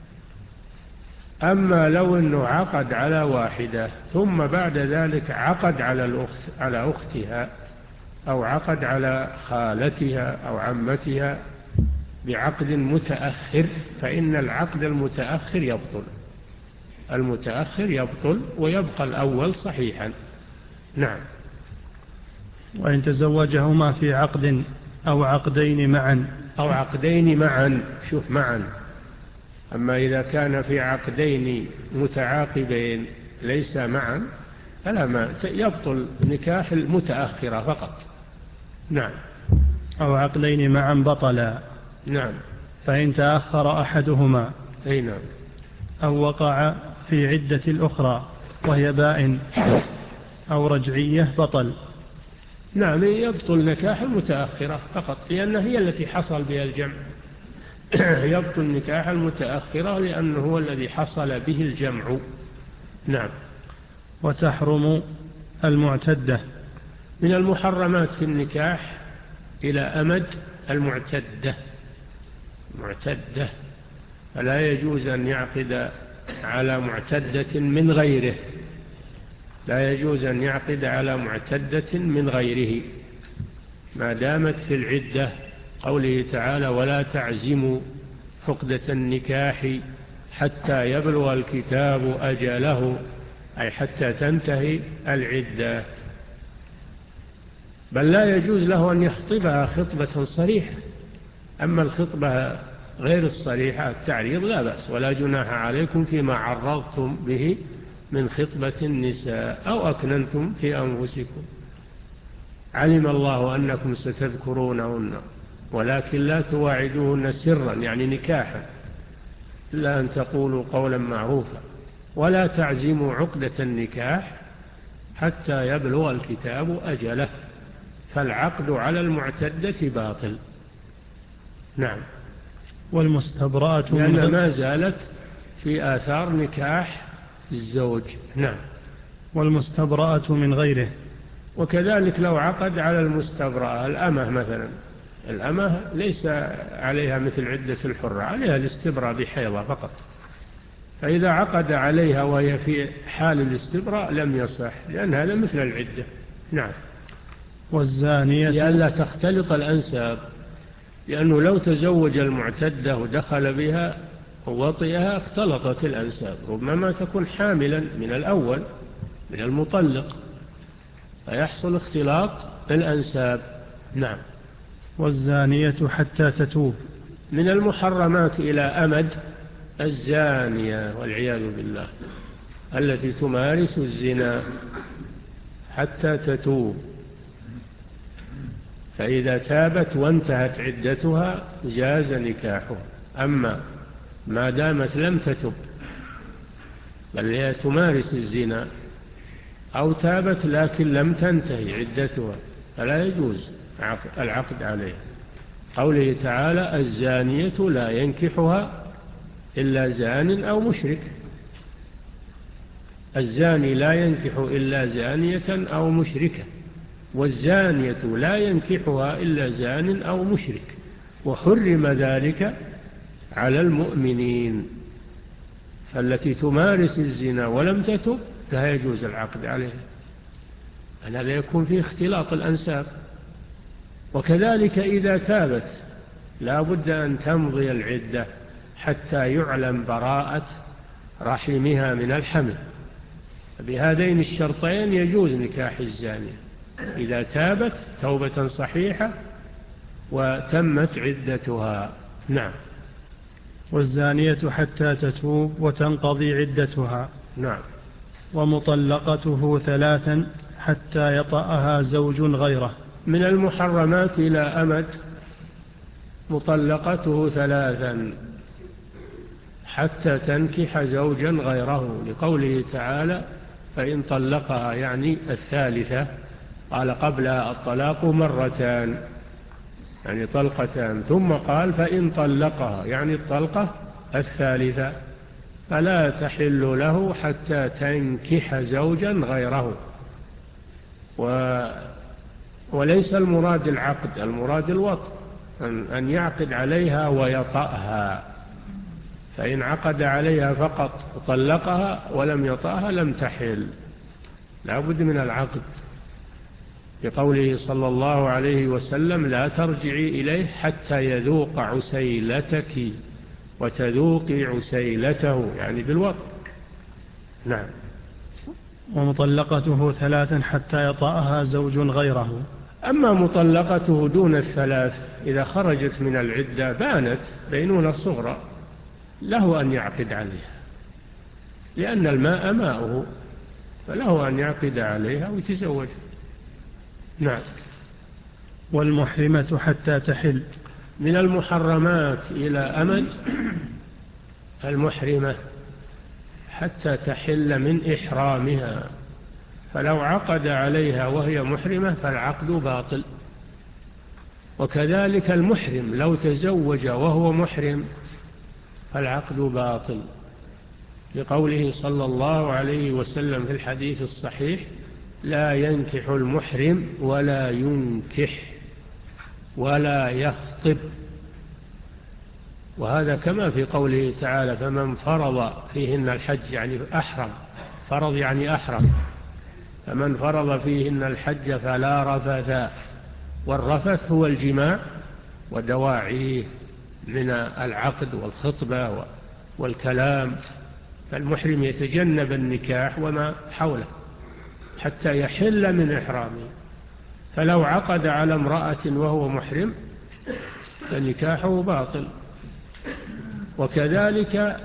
أما لو أنه عقد على واحدة ثم بعد ذلك عقد على الأخت على أختها أو عقد على خالتها أو عمتها بعقد متأخر، فإن العقد المتأخر يبطل، المتأخر يبطل ويبقى الأول صحيحا. نعم. وإن تزوجهما في عقد أو عقدين معا، أو عقدين معا، شوف معا. أما إذا كان في عقدين متعاقبين ليس معا فلا ما يبطل نكاح المتأخرة فقط. نعم. أو عقدين معا بطلا. نعم. فإن تأخر أحدهما أي نعم. أو وقع في عدة الأخرى وهي بائن أو رجعية بطل. نعم يبطل نكاح المتأخرة فقط، لأنها هي التي حصل بها الجمع. يبطل نكاح المتأخرة لأنه هو الذي حصل به الجمع. نعم. وتحرم المعتدة. من المحرمات في النكاح إلى أمد المعتدة، معتدة فلا يجوز أن يعقد على معتدة من غيره، لا يجوز أن يعقد على معتدة من غيره ما دامت في العدة. قوله تعالى ولا تعزموا عقدة النكاح حتى يبلغ الكتاب أجله، أي حتى تنتهي العدة. بل لا يجوز له أن يخطبها خطبة صريحة. أما الخطبة غير الصريحة التعريض لا بأس، ولا جناح عليكم فيما عرضتم به من خطبة النساء أو أكننتم في أنفسكم، علم الله أنكم ستذكرونهن ولكن لا تواعدوهن سرا يعني نكاحا إلا أن تقولوا قولا معروفا. ولا تعزموا عقدة النكاح حتى يبلغ الكتاب أجله، فالعقد على المعتدة باطل. نعم. والمستبرأة لأن ما زالت في آثار نكاح الزوج. نعم. والمستبرأة من غيره. وكذلك لو عقد على المستبرأة الأمة مثلا، الأمة ليس عليها مثل عدة الحرة، عليها الاستبراء بحيضة فقط، فإذا عقد عليها وهي في حال الاستبراء لم يصح، لأن هذا مثل العدة. نعم. والزانية لئلا تختلط الأنساب، لأنه لو تزوج المعتدة ودخل بها ووطئها اختلطت الأنساب، ربما تكون حاملا من الأول من المطلق فيحصل اختلاط الأنساب. نعم. والزانية حتى تتوب. من المحرمات إلى أمد الزانية والعياذ بالله التي تمارس الزنا حتى تتوب، فإذا تابت وانتهت عدتها جاز نكاحها. أما ما دامت لم تتب بل هي تمارس الزنا أو تابت لكن لم تنتهي عدتها فلا يجوز العقد عليها. قوله تعالى الزانية لا ينكحها إلا زان أو مشرك، الزاني لا ينكح إلا زانية أو مشركة، والزانية لا ينكحها إلا زان أو مشرك، وحرم ذلك على المؤمنين. فالتي تمارس الزنا ولم تتب لا يجوز العقد عليها، هذا يكون فيه اختلاط الأنساب. وكذلك إذا تابت لا بد أن تمضي العدة حتى يعلم براءة رحمها من الحمل. بهذين الشرطين يجوز نكاح الزانية إذا تابت توبة صحيحة وتمت عدتها. نعم. والزانية حتى تتوب وتنقضي عدتها. نعم. ومطلقته ثلاثا حتى يطأها زوج غيره. من المحرمات إلى أمد مطلقته ثلاثا حتى تنكح زوجا غيره، لقوله تعالى فإن طلقها يعني الثالثة، قال قبلها الطلاق مرتان يعني طلقتان، ثم قال فإن طلقها يعني الطلقة الثالثة، فلا تحل له حتى تنكح زوجا غيره. و وليس المراد العقد، المراد الوطء، أن يعقد عليها ويطأها. فإن عقد عليها فقط وطلقها ولم يطأها لم تحل، لا بد من العقد، بقوله صلى الله عليه وسلم لا ترجعي إليه حتى يذوق عسيلتك وتذوقي عسيلته، يعني بالوطء. نعم. ومطلقته ثلاثا حتى يطأها زوج غيره. أما مطلقته دون الثلاث إذا خرجت من العدة بانت بينونة صغرى له أن يعقد عليها، لأن الماء ماؤه، فله أن يعقد عليها ويتزوج. نعم. والمحرمة حتى تحل. من المحرمات إلى أمد المحرمة حتى تحل من إحرامها، فلو عقد عليها وهي محرمة فالعقد باطل. وكذلك المحرم لو تزوج وهو محرم فالعقد باطل، لقوله صلى الله عليه وسلم في الحديث الصحيح لا ينكح المحرم ولا ينكح ولا يخطب. وهذا كما في قوله تعالى فمن فرض فيهن الحج يعني أحرم، فرض يعني أحرم، فمن فرض فيهن الحج فلا رفث، والرفث هو الجماع ودواعيه من العقد والخطبة والكلام، فالمحرم يتجنب النكاح وما حوله حتى يحل من إحرامه، فلو عقد على امرأة وهو محرم فنكاحه باطل. وكذلك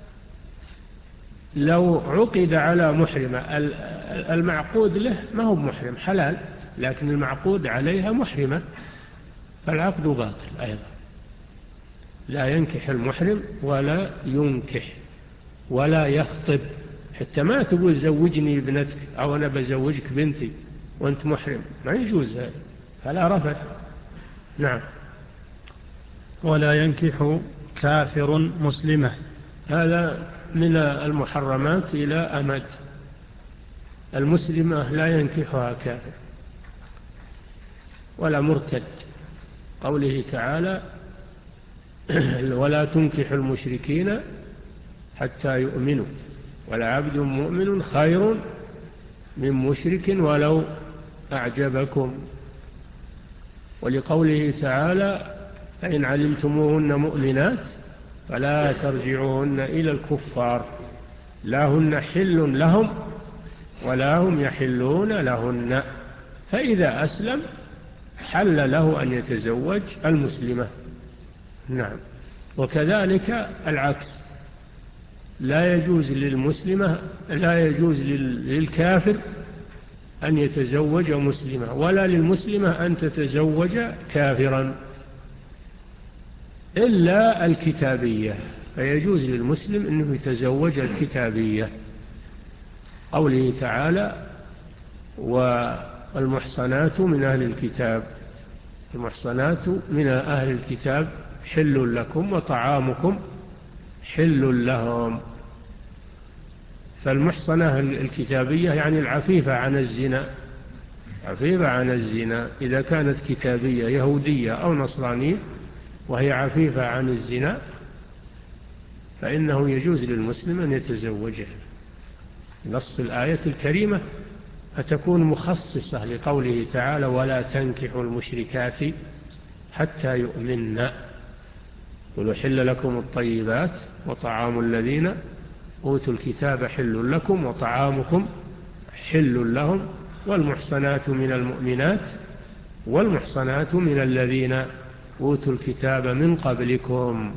لو عقد على محرمة، المعقود له ما هو محرم حلال، لكن المعقود عليها محرمة، فالعقد باطل أيضا. لا ينكح المحرم ولا ينكح ولا يخطب، حتى ما تقول زوجني ابنتك أو أنا بزوجك بنتي وأنت محرم، ما يجوز هذا، فلا رفث. نعم. ولا ينكح كافر مسلمة، هذا من المحرمات إلى أمد. المسلمة لا ينكحها كافر ولا مرتد، قوله تعالى ولا تنكح المشركين حتى يؤمنوا ولعبد مؤمن خير من مشرك ولو أعجبكم. ولقوله تعالى فإن علمتموهن مؤمنات فلا ترجعوهن إلى الكفار لا هن حل لهم ولا هم يحلون لهن، فإذا أسلم حل له أن يتزوج المسلمة. نعم. وكذلك العكس، لا يجوز للمسلمة لا يجوز للكافر أن يتزوج مسلمة، ولا للمسلمة أن تتزوج كافرا، إلا الكتابية، فيجوز للمسلم أنه يتزوج الكتابية. قوله تعالى والمحصنات من أهل الكتاب، المحصنات من أهل الكتاب حل لكم وطعامكم حل لهم. فالمحصنة الكتابية يعني العفيفة عن الزنا، عفيفة عن الزنا، إذا كانت كتابية يهودية أو نصرانية وهي عفيفة عن الزنا فإنه يجوز للمسلم أن يتزوجها. نص الآية الكريمة فتكون مخصصة لقوله تعالى ولا تنكحوا المشركات حتى يؤمنن قل أحل لكم الطيبات وطعام الذين أوتوا الكتاب حل لكم وطعامكم حل لهم والمحصنات من المؤمنات والمحصنات من الذين أوتوا الكتاب من قبلكم.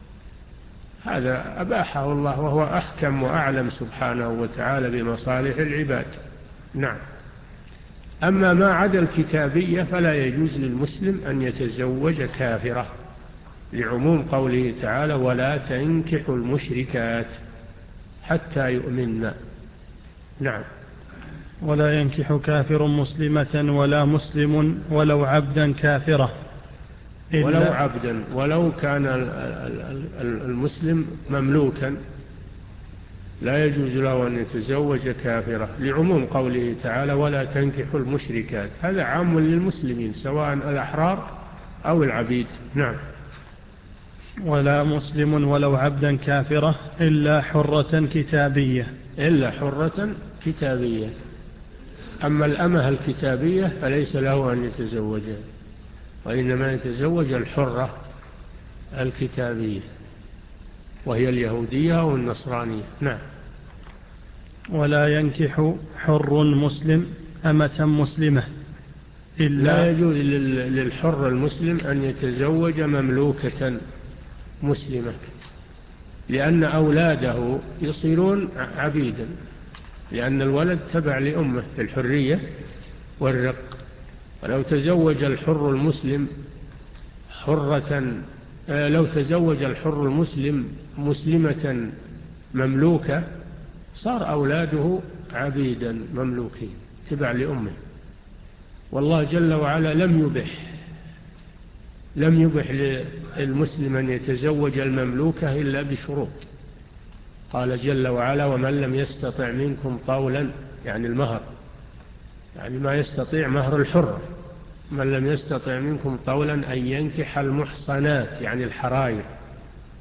هذا أباحه الله وهو أحكم وأعلم سبحانه وتعالى بمصالح العباد. نعم. أما ما عدا الكتابية فلا يجوز للمسلم أن يتزوج كافرة، لعموم قوله تعالى ولا تنكحوا المشركات حتى يؤمنن. نعم. ولا ينكح كافر مسلمة ولا مسلم ولو عبدا كافرة، ولو عبدا، ولو كان المسلم مملوكا لا يجوز له أن يتزوج كافرة، لعموم قوله تعالى ولا تنكحوا المشركات، هذا عام للمسلمين سواء الأحرار أو العبيد. نعم. ولا مسلم ولو عبدا كافرة إلا حرة كتابية، إلا حرة كتابية. أما الأمة الكتابية فليس له أن يتزوجها، وإنما يتزوج الحرة الكتابية وهي اليهودية والنصرانية. نعم. ولا ينكح حر مسلم أمة مسلمة إلا لا يجوز للحر المسلم أن يتزوج مملوكة مسلمة، لأن أولاده يصيرون عبيدا، لأن الولد تبع لأمه في الحرية والرق. ولو تزوج الحر المسلم حرة لو تزوج الحر المسلم مسلمة مملوكة صار أولاده عبيدا مملوكين تبع لأمه. والله جل وعلا لم يبح لم يبح للمسلم أن يتزوج المملوكة إلا بشروط. قال جل وعلا ومن لم يستطع منكم طولا، يعني المهر، يعني ما يستطيع مهر الحر، من لم يستطع منكم طولا أن ينكح المحصنات يعني الحراير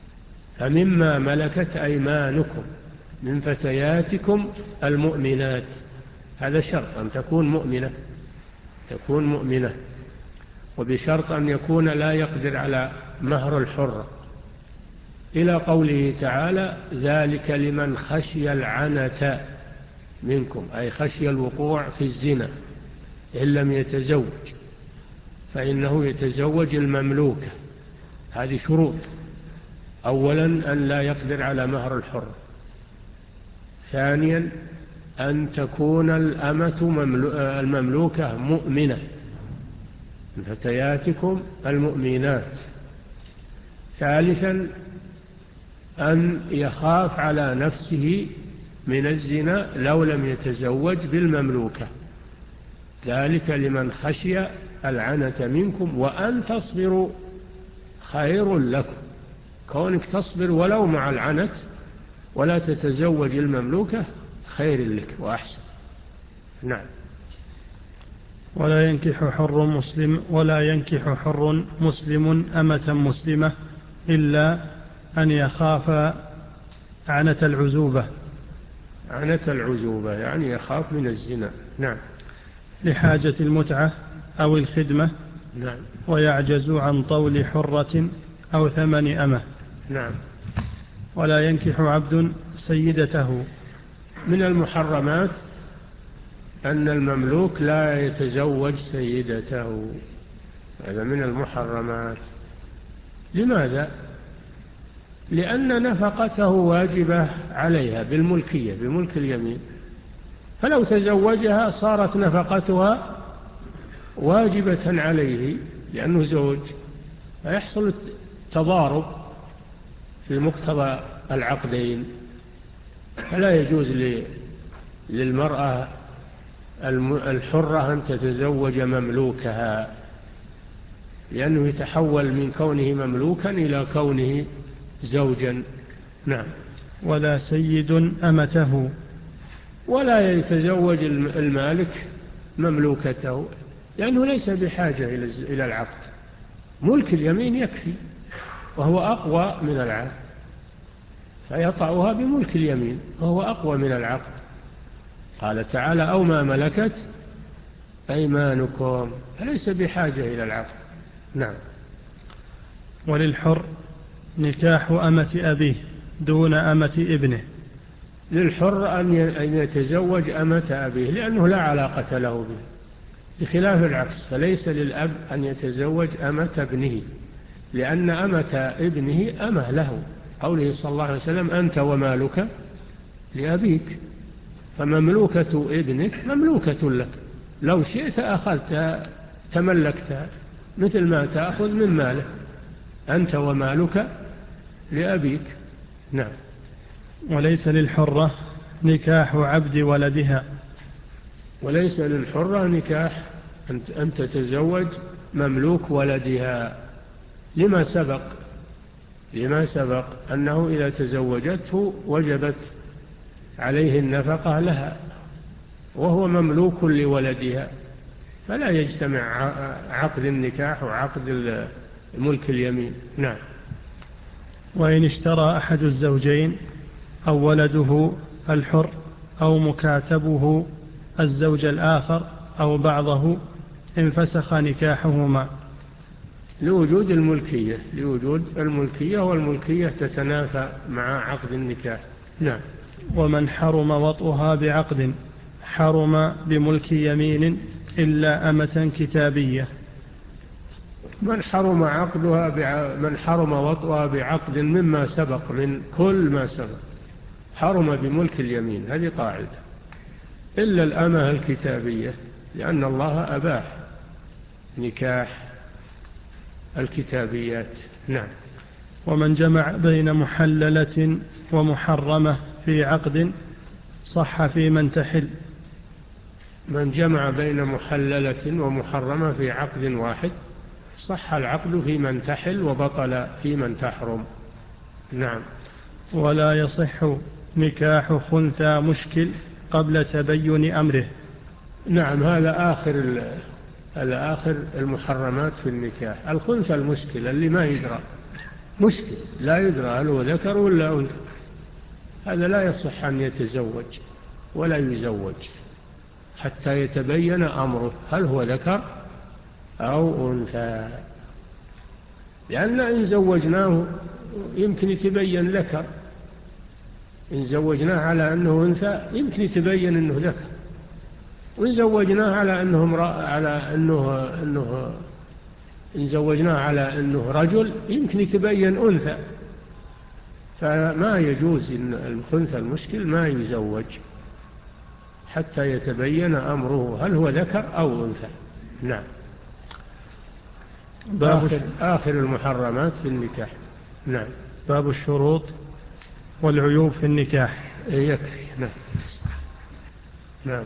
فمما ملكت أيمانكم من فتياتكم المؤمنات، هذا شرط أن تكون مؤمنة، تكون مؤمنة، وبشرط أن يكون لا يقدر على مهر الحرة، إلى قوله تعالى ذلك لمن خشي العنة منكم، أي خشي الوقوع في الزنا إن لم يتزوج، فإنه يتزوج المملوكة. هذه شروط: أولا أن لا يقدر على مهر الحرة، ثانيا أن تكون الأمة المملوكة مؤمنة من فتياتكم المؤمنات، ثالثا أن يخاف على نفسه من الزنا لو لم يتزوج بالمملوكة، ذلك لمن خشي العنة منكم وأن تصبروا خير لكم. كونك تصبر ولو مع العنة ولا تتزوج المملوكة خير لك وأحسن. نعم. ولا ينكح حر مسلم ولا ينكح حر مسلم أمة مسلمة إلا أن يخاف عنة العزوبة. عنة العزوبة يعني يخاف من الزنا. نعم. لحاجة المتعة أو الخدمة. نعم. ويعجز عن طول حرة أو ثمن أمة. نعم. ولا ينكح عبد سيدته. من المحرمات أن المملوك لا يتزوج سيدته، هذا من المحرمات. لماذا؟ لأن نفقته واجبة عليها بالملكية، بملك اليمين، فلو تزوجها صارت نفقتها واجبة عليه لأنه زوج، فيحصل التضارب في مقتضى العقدين. فلا يجوز للمرأة الحرة أن تتزوج مملوكها، لأنه يتحول من كونه مملوكا إلى كونه زوجا. نعم. ولا سيد أمته. ولا يتزوج المالك مملوكته، لأنه ليس بحاجة إلى العقد، ملك اليمين يكفي وهو أقوى من العقد، فيطأها بملك اليمين وهو أقوى من العقد. قال تعالى أو ما ملكت أيمانكم، فليس بحاجة إلى العقد. نعم. وللحر نكاح أمة أبيه دون أمة ابنه. للحر أن يتزوج أمة أبيه لأنه لا علاقة له به، بخلاف العكس، فليس للأب أن يتزوج أمة ابنه، لأن أمة ابنه أمه له، قوله صلى الله عليه وسلم أنت ومالك لأبيك، فمملوكة ابنك مملوكة لك، لو شئت أخذت تملكتها مثل ما تأخذ من ماله، أنت ومالك لأبيك. نعم. وليس للحرة نكاح عبد ولدها. وليس للحرة نكاح أن تتزوج مملوك ولدها، لما سبق لما سبق أنه إذا تزوجته وجبت عليه النفقة لها وهو مملوك لولدها، فلا يجتمع عقد النكاح وعقد الملك اليمين. نعم. وإن اشترى أحد الزوجين أو ولده الحر أو مكاتبه الزوج الآخر أو بعضه انفسخ نكاحهما. لوجود الملكية لوجود الملكية والملكية تتنافى مع عقد النكاح. نعم. ومن حرم وطئها بعقد حرم بملك يمين إلا أمة كتابية. من حرم عقدها بع... من حرم وطئها بعقد مما سبق من كل ما سبق حرم بملك اليمين، هذه قاعدة، إلا الأمة الكتابية، لأن الله أباح نكاح الكتابيات. نعم. ومن جمع بين محللة ومحرمة في عقد صح في من تحل. من جمع بين محللة ومحرمة في عقد واحد صح العقد في من تحل وبطل في من تحرم. نعم. ولا يصح نكاح خنثى مشكل قبل تبين أمره. نعم. هذا آخر الآخر المحرمات في النكاح، الخنثى المشكل اللي ما يدرى مشكل، لا يدرى هل هو ذكر ولا أنثى. هذا لا يصح أن يتزوج ولا يزوج حتى يتبين أمره هل هو ذكر أو أنثى، لأن إن زوجناه يمكن يتبين ذكر، إن زوجناه على أنه أنثى يمكن يتبين أنه ذكر، وإن زوجناه على أنه امرأة على أنه أنه إن زوجناه على أنه رجل يمكن يتبين أنثى. فما يجوز إن الخنثى المشكل ما يزوج حتى يتبين أمره هل هو ذكر أو أنثى. نعم. آخر, آخر المحرمات في النكاح. نعم. باب الشروط والعيوب في النكاح. يكفي. نعم. نعم.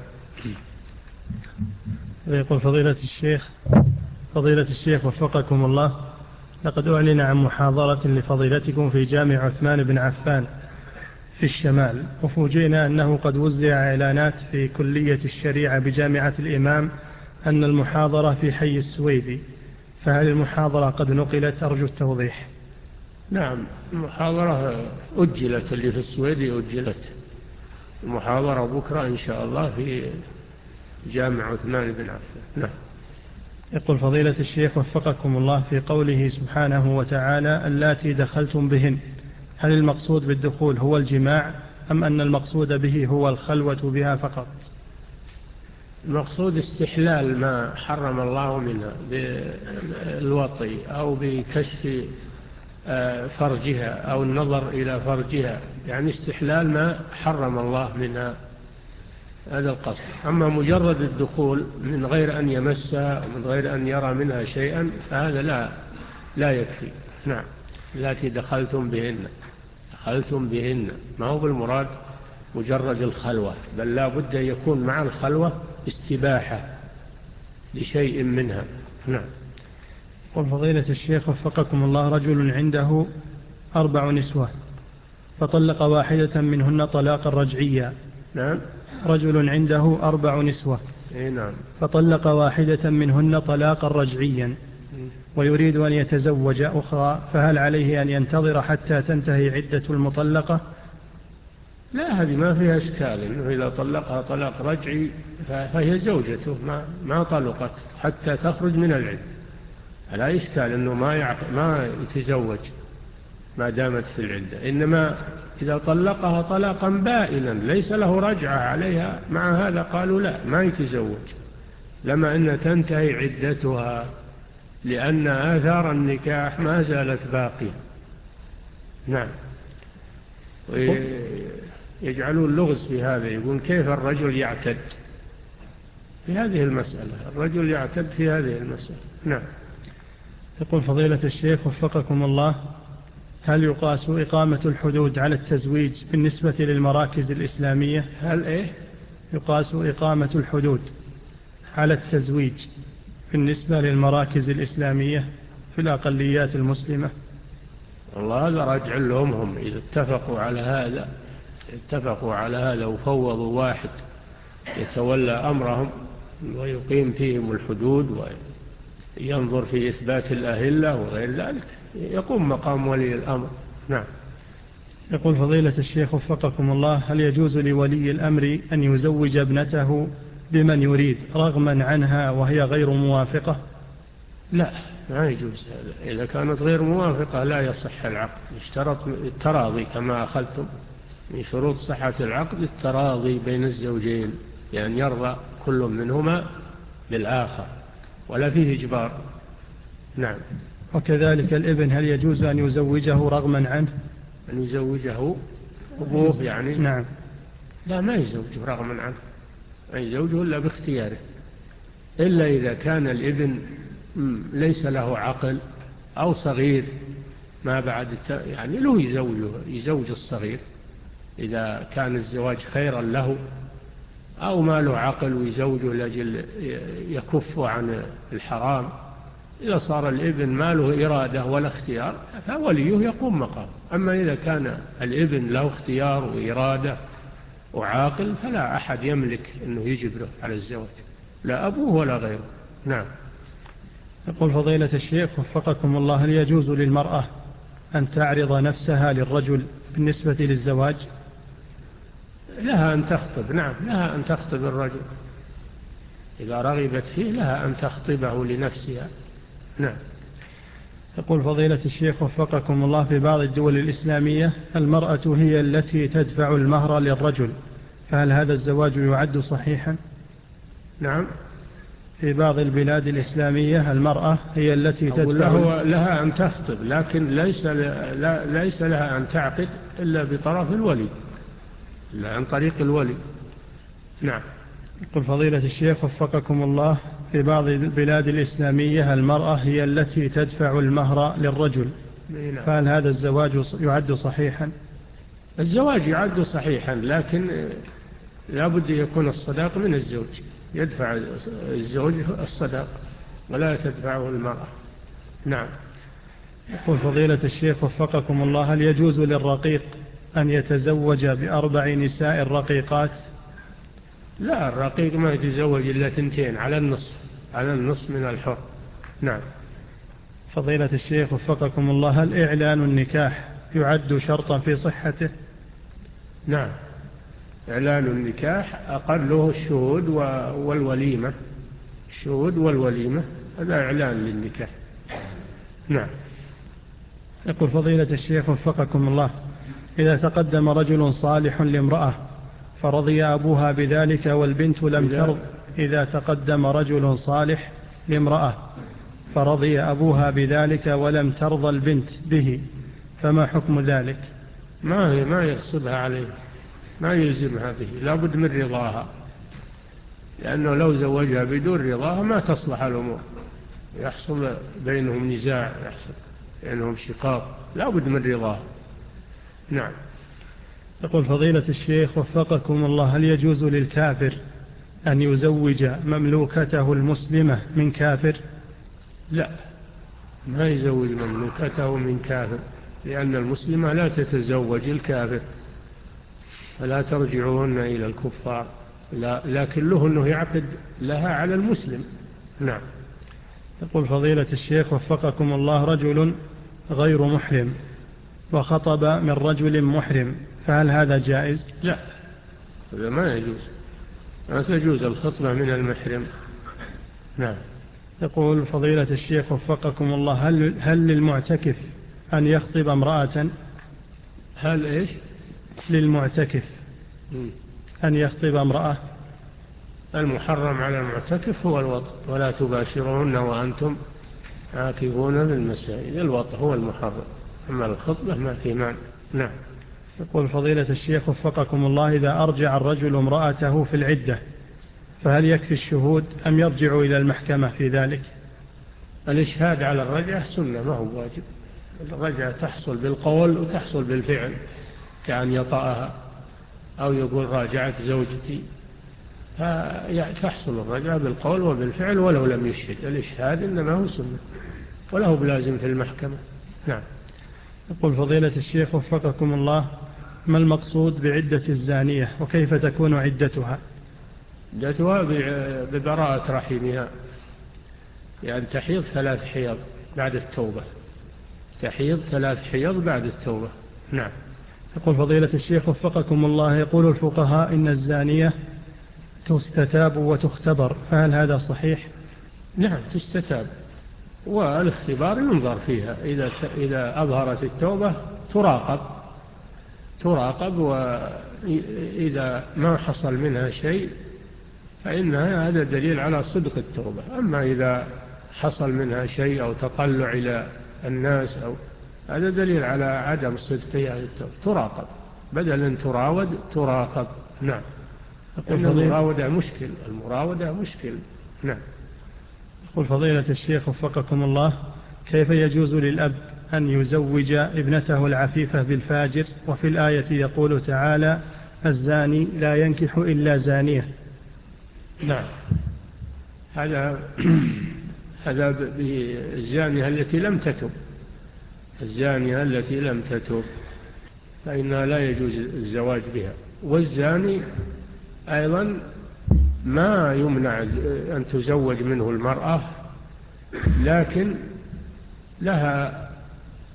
يقول فضيلة الشيخ فضيلة الشيخ وفقكم الله، لقد أعلن عن محاضرة لفضيلتكم في جامع عثمان بن عفان في الشمال، وفوجئنا أنه قد وزع إعلانات في كلية الشريعة بجامعة الإمام أن المحاضرة في حي السويدي، فهل المحاضرة قد نقلت؟ أرجو التوضيح. نعم، المحاضرة أجلت، اللي في السويدي أجلت. المحاضرة بكرة إن شاء الله في جامع عثمان بن عفان. نعم. يقول فضيلة الشيخ وفقكم الله، في قوله سبحانه وتعالى اللاتي دخلتم بهن، هل المقصود بالدخول هو الجماع أم أن المقصود به هو الخلوة بها فقط؟ المقصود استحلال ما حرم الله منها بالوطي أو بكشف فرجها أو النظر إلى فرجها، يعني استحلال ما حرم الله منها، هذا القصد. أما مجرد الدخول من غير أن يمسها ومن غير أن يرى منها شيئا فهذا لا لا يكفي. نعم. التي دخلتم بهن، دخلتم بهن ما هو بالمراد مجرد الخلوة، بل لا بد أن يكون مع الخلوة استباحة لشيء منها. نعم. قل فضيلة الشيخ وفقكم الله، رجل عنده أربع نسوة فطلق واحدة منهن طلاقا رجعيا. نعم. رجل عنده أربع نسوة إيه نعم. فطلق واحدة منهن طلاقا رجعيا ويريد أن يتزوج أخرى، فهل عليه أن ينتظر حتى تنتهي عدة المطلقة؟ لا، هذه ما فيها إشكال، إنه إذا طلقها طلاق رجعي فهي زوجته، ما ما طلقت حتى تخرج من العدة، لا إشكال إنه ما يعق... ما يتزوج ما دامت في العدة. إنما إذا طلقها طلاقا بائنا ليس له رجعة عليها، مع هذا قالوا لا، ما يتزوج لما أن تنتهي عدتها، لأن آثار النكاح ما زالت باقية. نعم. ويجعلون لغز في هذا، يقول كيف الرجل يعتد في هذه المسألة، الرجل يعتد في هذه المسألة. نعم. يقول فضيلة الشيخ وفقكم الله، هل يقاس إقامة الحدود على التزويج بالنسبة للمراكز الإسلامية؟ هل إيه؟ يقاس إقامة الحدود على التزويج بالنسبة للمراكز الإسلامية في الأقليات المسلمة؟ والله هذا راجع لهم، هم إذا اتفقوا على هذا اتفقوا على هذا وفوضوا واحد يتولى أمرهم ويقيم فيهم الحدود وينظر في إثبات الأهلة وغير ذلك، يقوم مقام ولي الأمر. نعم. يقول فضيلة الشيخ وفقكم الله، هل يجوز لولي الأمر أن يزوج ابنته بمن يريد رغما عنها وهي غير موافقة؟ لا، ما يجوز هذا. إذا كانت غير موافقة لا يصح العقد، يشترط التراضي كما أخذتم من شروط صحة العقد التراضي بين الزوجين، يعني يرضى كل منهما بالآخر ولا فيه إجبار. نعم. وكذلك الابن هل يجوز أن يزوجه رغما عنه؟ أن يزوجه أبوه يعني؟ نعم. لا، ما يزوجه رغما عنه، ما يزوجه إلا باختياره، إلا إذا كان الابن ليس له عقل أو صغير ما بعد يعني له يزوجه يزوج الصغير إذا كان الزواج خيرا له، أو ما له عقل ويزوجه لأجل يكف عن الحرام. إذا صار الابن ما له إرادة ولا اختيار فوليه يقوم مقام. أما إذا كان الابن له اختيار وإرادة وعاقل فلا أحد يملك أنه يجبره على الزواج، لا أبوه ولا غيره. نعم. يقول فضيلة الشيخ وفقكم الله، هل يجوز للمرأة أن تعرض نفسها للرجل بالنسبة للزواج؟ لها أن تخطب، نعم لها أن تخطب الرجل إذا رغبت فيه، لها أن تخطبه لنفسها. نعم. يقول فضيلة الشيخ وفقكم الله، في بعض الدول الإسلامية المرأة هي التي تدفع المهر للرجل، فهل هذا الزواج يعد صحيحا؟ نعم. في بعض البلاد الإسلامية المرأة هي التي تدفع له لها أن تخطب، لكن ليس, لا ليس لها أن تعقد إلا بطرف الولي، إلا عن طريق الولي. نعم. يقول فضيلة الشيخ وفقكم الله، في بعض البلاد الإسلامية المرأة هي التي تدفع المهر للرجل، نعم. فهل هذا الزواج يعد صحيحا؟ الزواج يعد صحيحا، لكن لا بد يكون الصداق من الزوج، يدفع الزوج الصداق ولا تدفعه المرأة. نعم. يقول فضيلة الشيخ وفقكم الله، هل يجوز للرقيق أن يتزوج بأربع نساء رقيقات؟ لا، الرقيق ما يتزوج إلا ثنتين على النصف، على النصف من الحر. نعم. فضيلة الشيخ وفقكم الله، هل إعلان النكاح يعد شرطا في صحته؟ نعم، إعلان النكاح أقله الشهود والوليمة، الشهود والوليمة هذا إعلان للنكاح. نعم. يقول فضيلة الشيخ وفقكم الله، إذا تقدم رجل صالح لامرأة فرضي أبوها بذلك والبنت لم ترض، إذا تقدم رجل صالح لامرأة فرضي أبوها بذلك ولم ترضى البنت به، فما حكم ذلك؟ ما هي ما يغصبها عليه، ما يلزمها به، لا بد من رضاها، لأنه لو زوجها بدون رضاها ما تصلح الأمور، يحصل بينهم نزاع، يحصل بينهم شقاق، لا بد من رضاها. نعم. يقول فضيلة الشيخ وفقكم الله، هل يجوز للكافر أن يزوج مملوكته المسلمة من كافر؟ لا، ما يزوج مملوكته من كافر، لأن المسلمة لا تتزوج الكافر، فلا ترجعوهن إلى الكفار، لا، لكن له أنه يعقد لها على المسلم. نعم. يقول فضيلة الشيخ وفقكم الله، رجل غير محرم وخطب من رجل محرم، فهل هذا جائز؟ لا، هذا ما يجوز، ما تجوز الخطبة من المحرم. نعم. يقول فضيلة الشيخ وفقكم الله، هل, هل للمعتكف أن يخطب امرأة؟ هل إيش؟ للمعتكف م. أن يخطب امرأة؟ المحرم على المعتكف هو الوطء، ولا تباشرون وأنتم عاكفون في المساجد، الوطء هو المحرم، أما الخطبة ما في معنى. نعم. يقول فضيلة الشيخ وفقكم الله، إذا أرجع الرجل امرأته في العدة فهل يكفي الشهود أم يرجع إلى المحكمة في ذلك؟ الإشهاد على الرجعة سنة، ما هو واجب، الرجعة تحصل بالقول وتحصل بالفعل، كأن يطأها أو يقول راجعت زوجتي، تحصل الرجعة بالقول وبالفعل ولو لم يشهد، الإشهاد إنما هو سنة وله بلازم في المحكمة. نعم. يقول فضيلة الشيخ وفقكم الله، ما المقصود بعدة الزانية وكيف تكون عدتها؟ عدتها ببراءة رحمها، يعني تحيض ثلاث حيض بعد التوبة، تحيض ثلاث حيض بعد التوبة. نعم. يقول فضيلة الشيخ وفقكم الله، يقول الفقهاء إن الزانية تستتاب وتختبر، فهل هذا صحيح؟ نعم، تستتاب، والاختبار ينظر فيها، إذا إذا أظهرت التوبة تراقب تراقب وإذا ما حصل منها شيء فإنها هذا دليل على صدق التوبة، أما إذا حصل منها شيء أو تطلع إلى الناس أو هذا دليل على عدم صدقها التوبة، تراقب بدل أن تراود تراقب. نعم. إن المراودة مشكل، المراودة مشكل. نعم. يقول فضيلة الشيخ وفقكم الله، كيف يجوز للأب أن يزوج ابنته العفيفة بالفاجر، وفي الآية يقول تعالى الزاني لا ينكح إلا زانية؟ نعم، هذا هذا بالزانية التي لم تتب، الزانية التي لم تتب فإنها لا يجوز الزواج بها، والزاني أيضا ما يمنع أن تزوج منه المرأة، لكن لها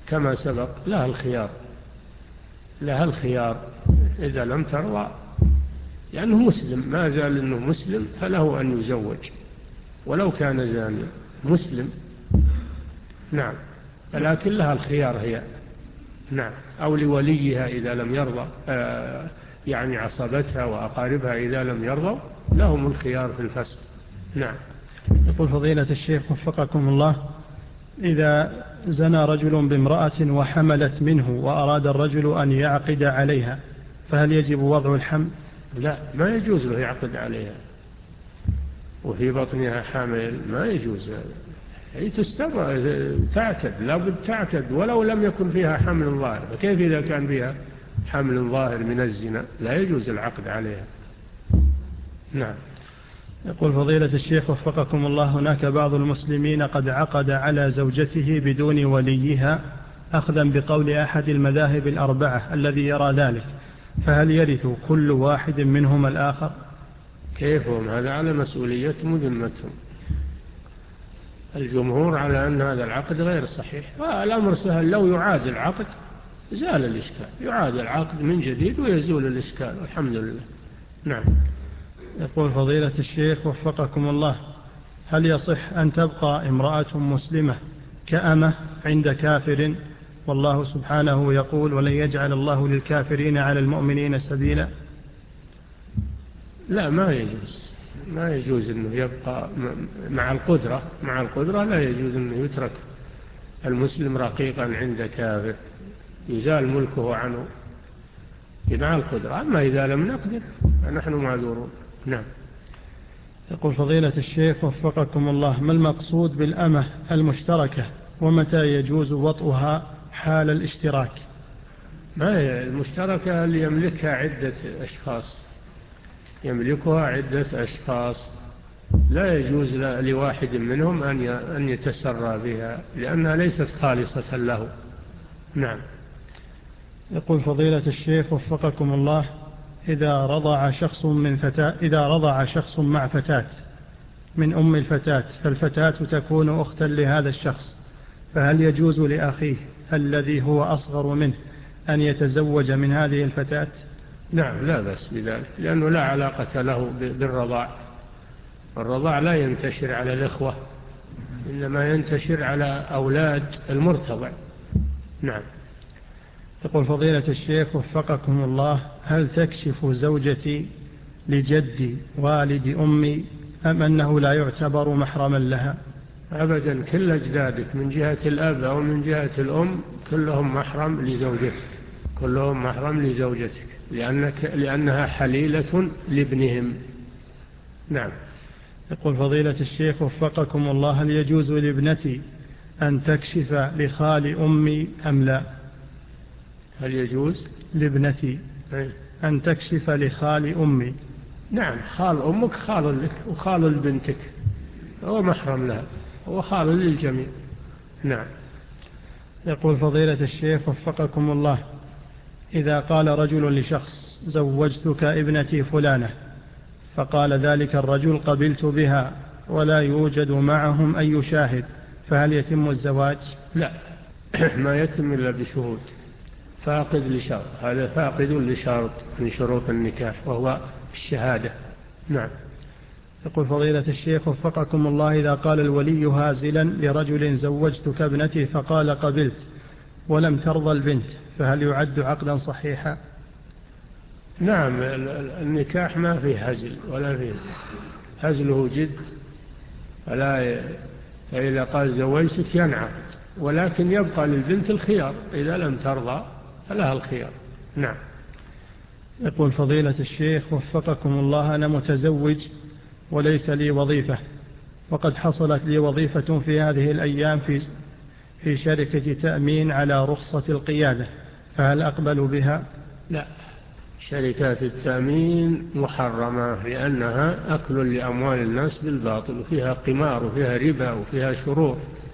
كما سبق لها الخيار، لها الخيار إذا لم ترضى، لأنه مسلم، ما زال أنه مسلم فله أن يزوج ولو كان زانيا مسلم. نعم، لكن لها الخيار هي. نعم، أو لوليها إذا لم يرضى، آه يعني عصبتها وأقاربها إذا لم يرضوا لهم الخيار في الفسق. نعم. يقول فضيلة الشيخ وفقكم الله: إذا زنى رجل بامرأة وحملت منه وأراد الرجل أن يعقد عليها، فهل يجب وضع الحمل؟ لا، ما يجوز له يعقد عليها وفي بطنها حامل، ما يجوز. هي تستمر تعتد، لا بد تعتد ولو لم يكن فيها حمل ظاهر، فكيف إذا كان فيها حمل ظاهر من الزنا؟ لا يجوز العقد عليها. نعم. يقول فضيلة الشيخ وفقكم الله: هناك بعض المسلمين قد عقد على زوجته بدون وليها أخذا بقول أحد المذاهب الأربعة الذي يرى ذلك، فهل يرث كل واحد منهم الآخر؟ كيفهم؟ هذا على مسؤوليتهم وذمتهم. الجمهور على أن هذا العقد غير صحيح، والأمر سهل، لو يعاد العقد زال الإشكال، يعاد العقد من جديد ويزول الإشكال والحمد لله. نعم. يقول فضيلة الشيخ وفقكم الله: هل يصح أن تبقى امرأة مسلمة كأمة عند كافر والله سبحانه يقول: ولن يجعل الله للكافرين على المؤمنين سبيلا؟ لا، ما يجوز، ما يجوز أنه يبقى مع القدرة، مع القدرة لا يجوز أنه يترك المسلم رقيقا عند كافر، يزال ملكه عنه مع القدرة. أما إذا لم نقدر فنحن معذورون. نعم. يقول فضيلة الشيخ وفقكم الله: ما المقصود بالأمة المشتركة، ومتى يجوز وطئها حال الاشتراك؟ ما هي المشتركة؟ اللي يملكها عدة أشخاص، يملكها عدة أشخاص، لا يجوز لواحد منهم أن يتسرى بها لأنها ليست خالصة له. نعم. يقول فضيلة الشيخ وفقكم الله: إذا رضع شخص من فتاة إذا رضع شخص مع فتاة من أم الفتاة، فالفتاة تكون أختا لهذا الشخص، فهل يجوز لأخيه الذي هو أصغر منه أن يتزوج من هذه الفتاة؟ نعم، لا بأس بذلك، لأنه لا علاقة له بالرضاع. الرضاع لا ينتشر على الإخوة، إنما ينتشر على أولاد المرتضع. نعم. يقول فضيلة الشيخ وفقكم الله: هل تكشف زوجتي لجدي والد أمي أم أنه لا يعتبر محرما لها؟ أبدا، كل أجدادك من جهة الأب أو من جهة الأم كلهم محرم لزوجتك، كلهم محرم لزوجتك، لأنك لأنها حليلة لابنهم. نعم. يقول فضيلة الشيخ وفقكم الله: هل يجوز لابنتي أن تكشف لخال أمي أم لا؟ هل يجوز لابنتي أن تكشف لخال أمي؟ نعم، خال أمك خال لك وخال لبنتك، هو محرم لها، هو خال للجميع. نعم. يقول فضيلة الشيخ وفقكم الله: إذا قال رجل لشخص: زوجتك ابنتي فلانة، فقال ذلك الرجل: قبلت بها، ولا يوجد معهم أي شاهد، فهل يتم الزواج؟ لا، ما يتم إلا بشهود، فاقد لشرط، هذا فاقد لشرط من شروط النكاح وهو الشهادة. نعم. يقول فضيلة الشيخ وفقكم الله: إذا قال الولي هازلا لرجل: زوجتك ابنتي، فقال قبلت، ولم ترضى البنت، فهل يعد عقدا صحيحا؟ نعم، النكاح ما فيه هزل ولا فيه هزله جد، فلا، فإذا قال زوجتك ينعقد، ولكن يبقى للبنت الخيار، إذا لم ترضى فلها الخيار. نعم. يقول فضيلة الشيخ وفقكم الله: أنا متزوج وليس لي وظيفة، وقد حصلت لي وظيفة في هذه الأيام في في شركة تأمين على رخصة القيادة، فهل أقبل بها؟ لا، شركات التأمين محرمة لأنها أكل لأموال الناس بالباطل، وفيها قمار وفيها ربا وفيها شرور،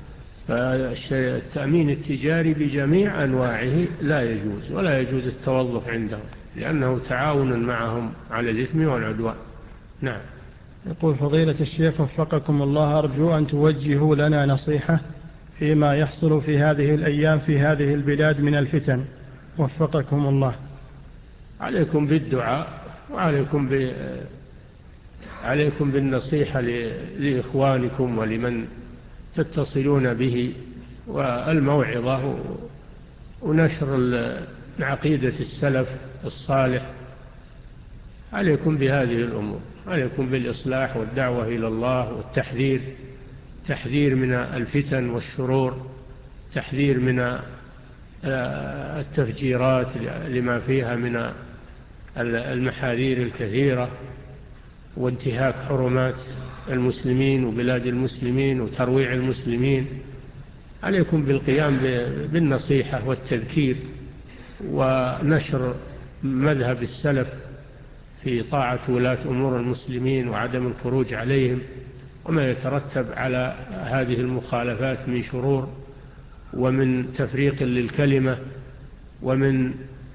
فالتأمين التجاري بجميع أنواعه لا يجوز، ولا يجوز التوظف عندهم لأنه تعاون معهم على الإثم والعدوان. نعم. يقول فضيلة الشيخ وفقكم الله: أرجو أن توجهوا لنا نصيحة فيما يحصل في هذه الأيام في هذه البلاد من الفتن، وفقكم الله. عليكم بالدعاء، وعليكم ب... عليكم بالنصيحة لإخوانكم ولمن تتصلون به، والموعظة ونشر عقيدة السلف الصالح. عليكم بهذه الأمور، عليكم بالإصلاح والدعوة إلى الله والتحذير، تحذير من الفتن والشرور، تحذير من التفجيرات لما فيها من المحاذير الكثيرة، وانتهاك حرمات المسلمين وبلاد المسلمين وترويع المسلمين. عليكم بالقيام بالنصيحة والتذكير ونشر مذهب السلف في طاعة ولاة أمور المسلمين وعدم الخروج عليهم وما يترتب على هذه المخالفات من شرور ومن تفريق للكلمة ومن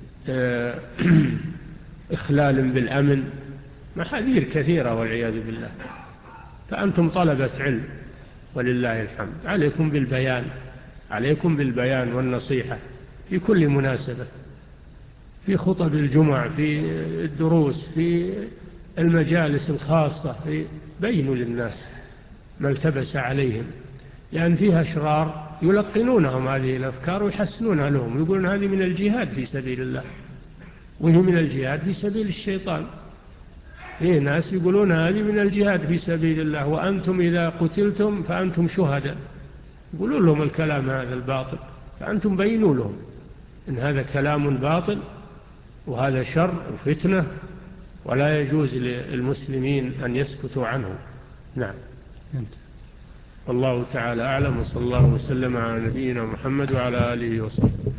إخلال بالأمن، محاذير كثيرة والعياذ بالله. فأنتم طلبة علم ولله الحمد، عليكم بالبيان، عليكم بالبيان والنصيحة في كل مناسبة، في خطب الجمع، في الدروس، في المجالس الخاصة، في بينوا للناس ما التبس عليهم، لأن فيها أشرار يلقنونهم هذه الأفكار ويحسنونها لهم، يقولون هذه من الجهاد في سبيل الله، وهي من الجهاد في سبيل الشيطان. فيه ناس يقولون هذه من الجهاد في سبيل الله، وأنتم إذا قتلتم فأنتم شهداء، يقولون لهم الكلام هذا الباطل، فأنتم بينوا لهم إن هذا كلام باطل وهذا شر وفتنة، ولا يجوز للمسلمين أن يسكتوا عنه. نعم. والله تعالى أعلم، وصلى الله وسلم على نبينا محمد وعلى آله وصحبه.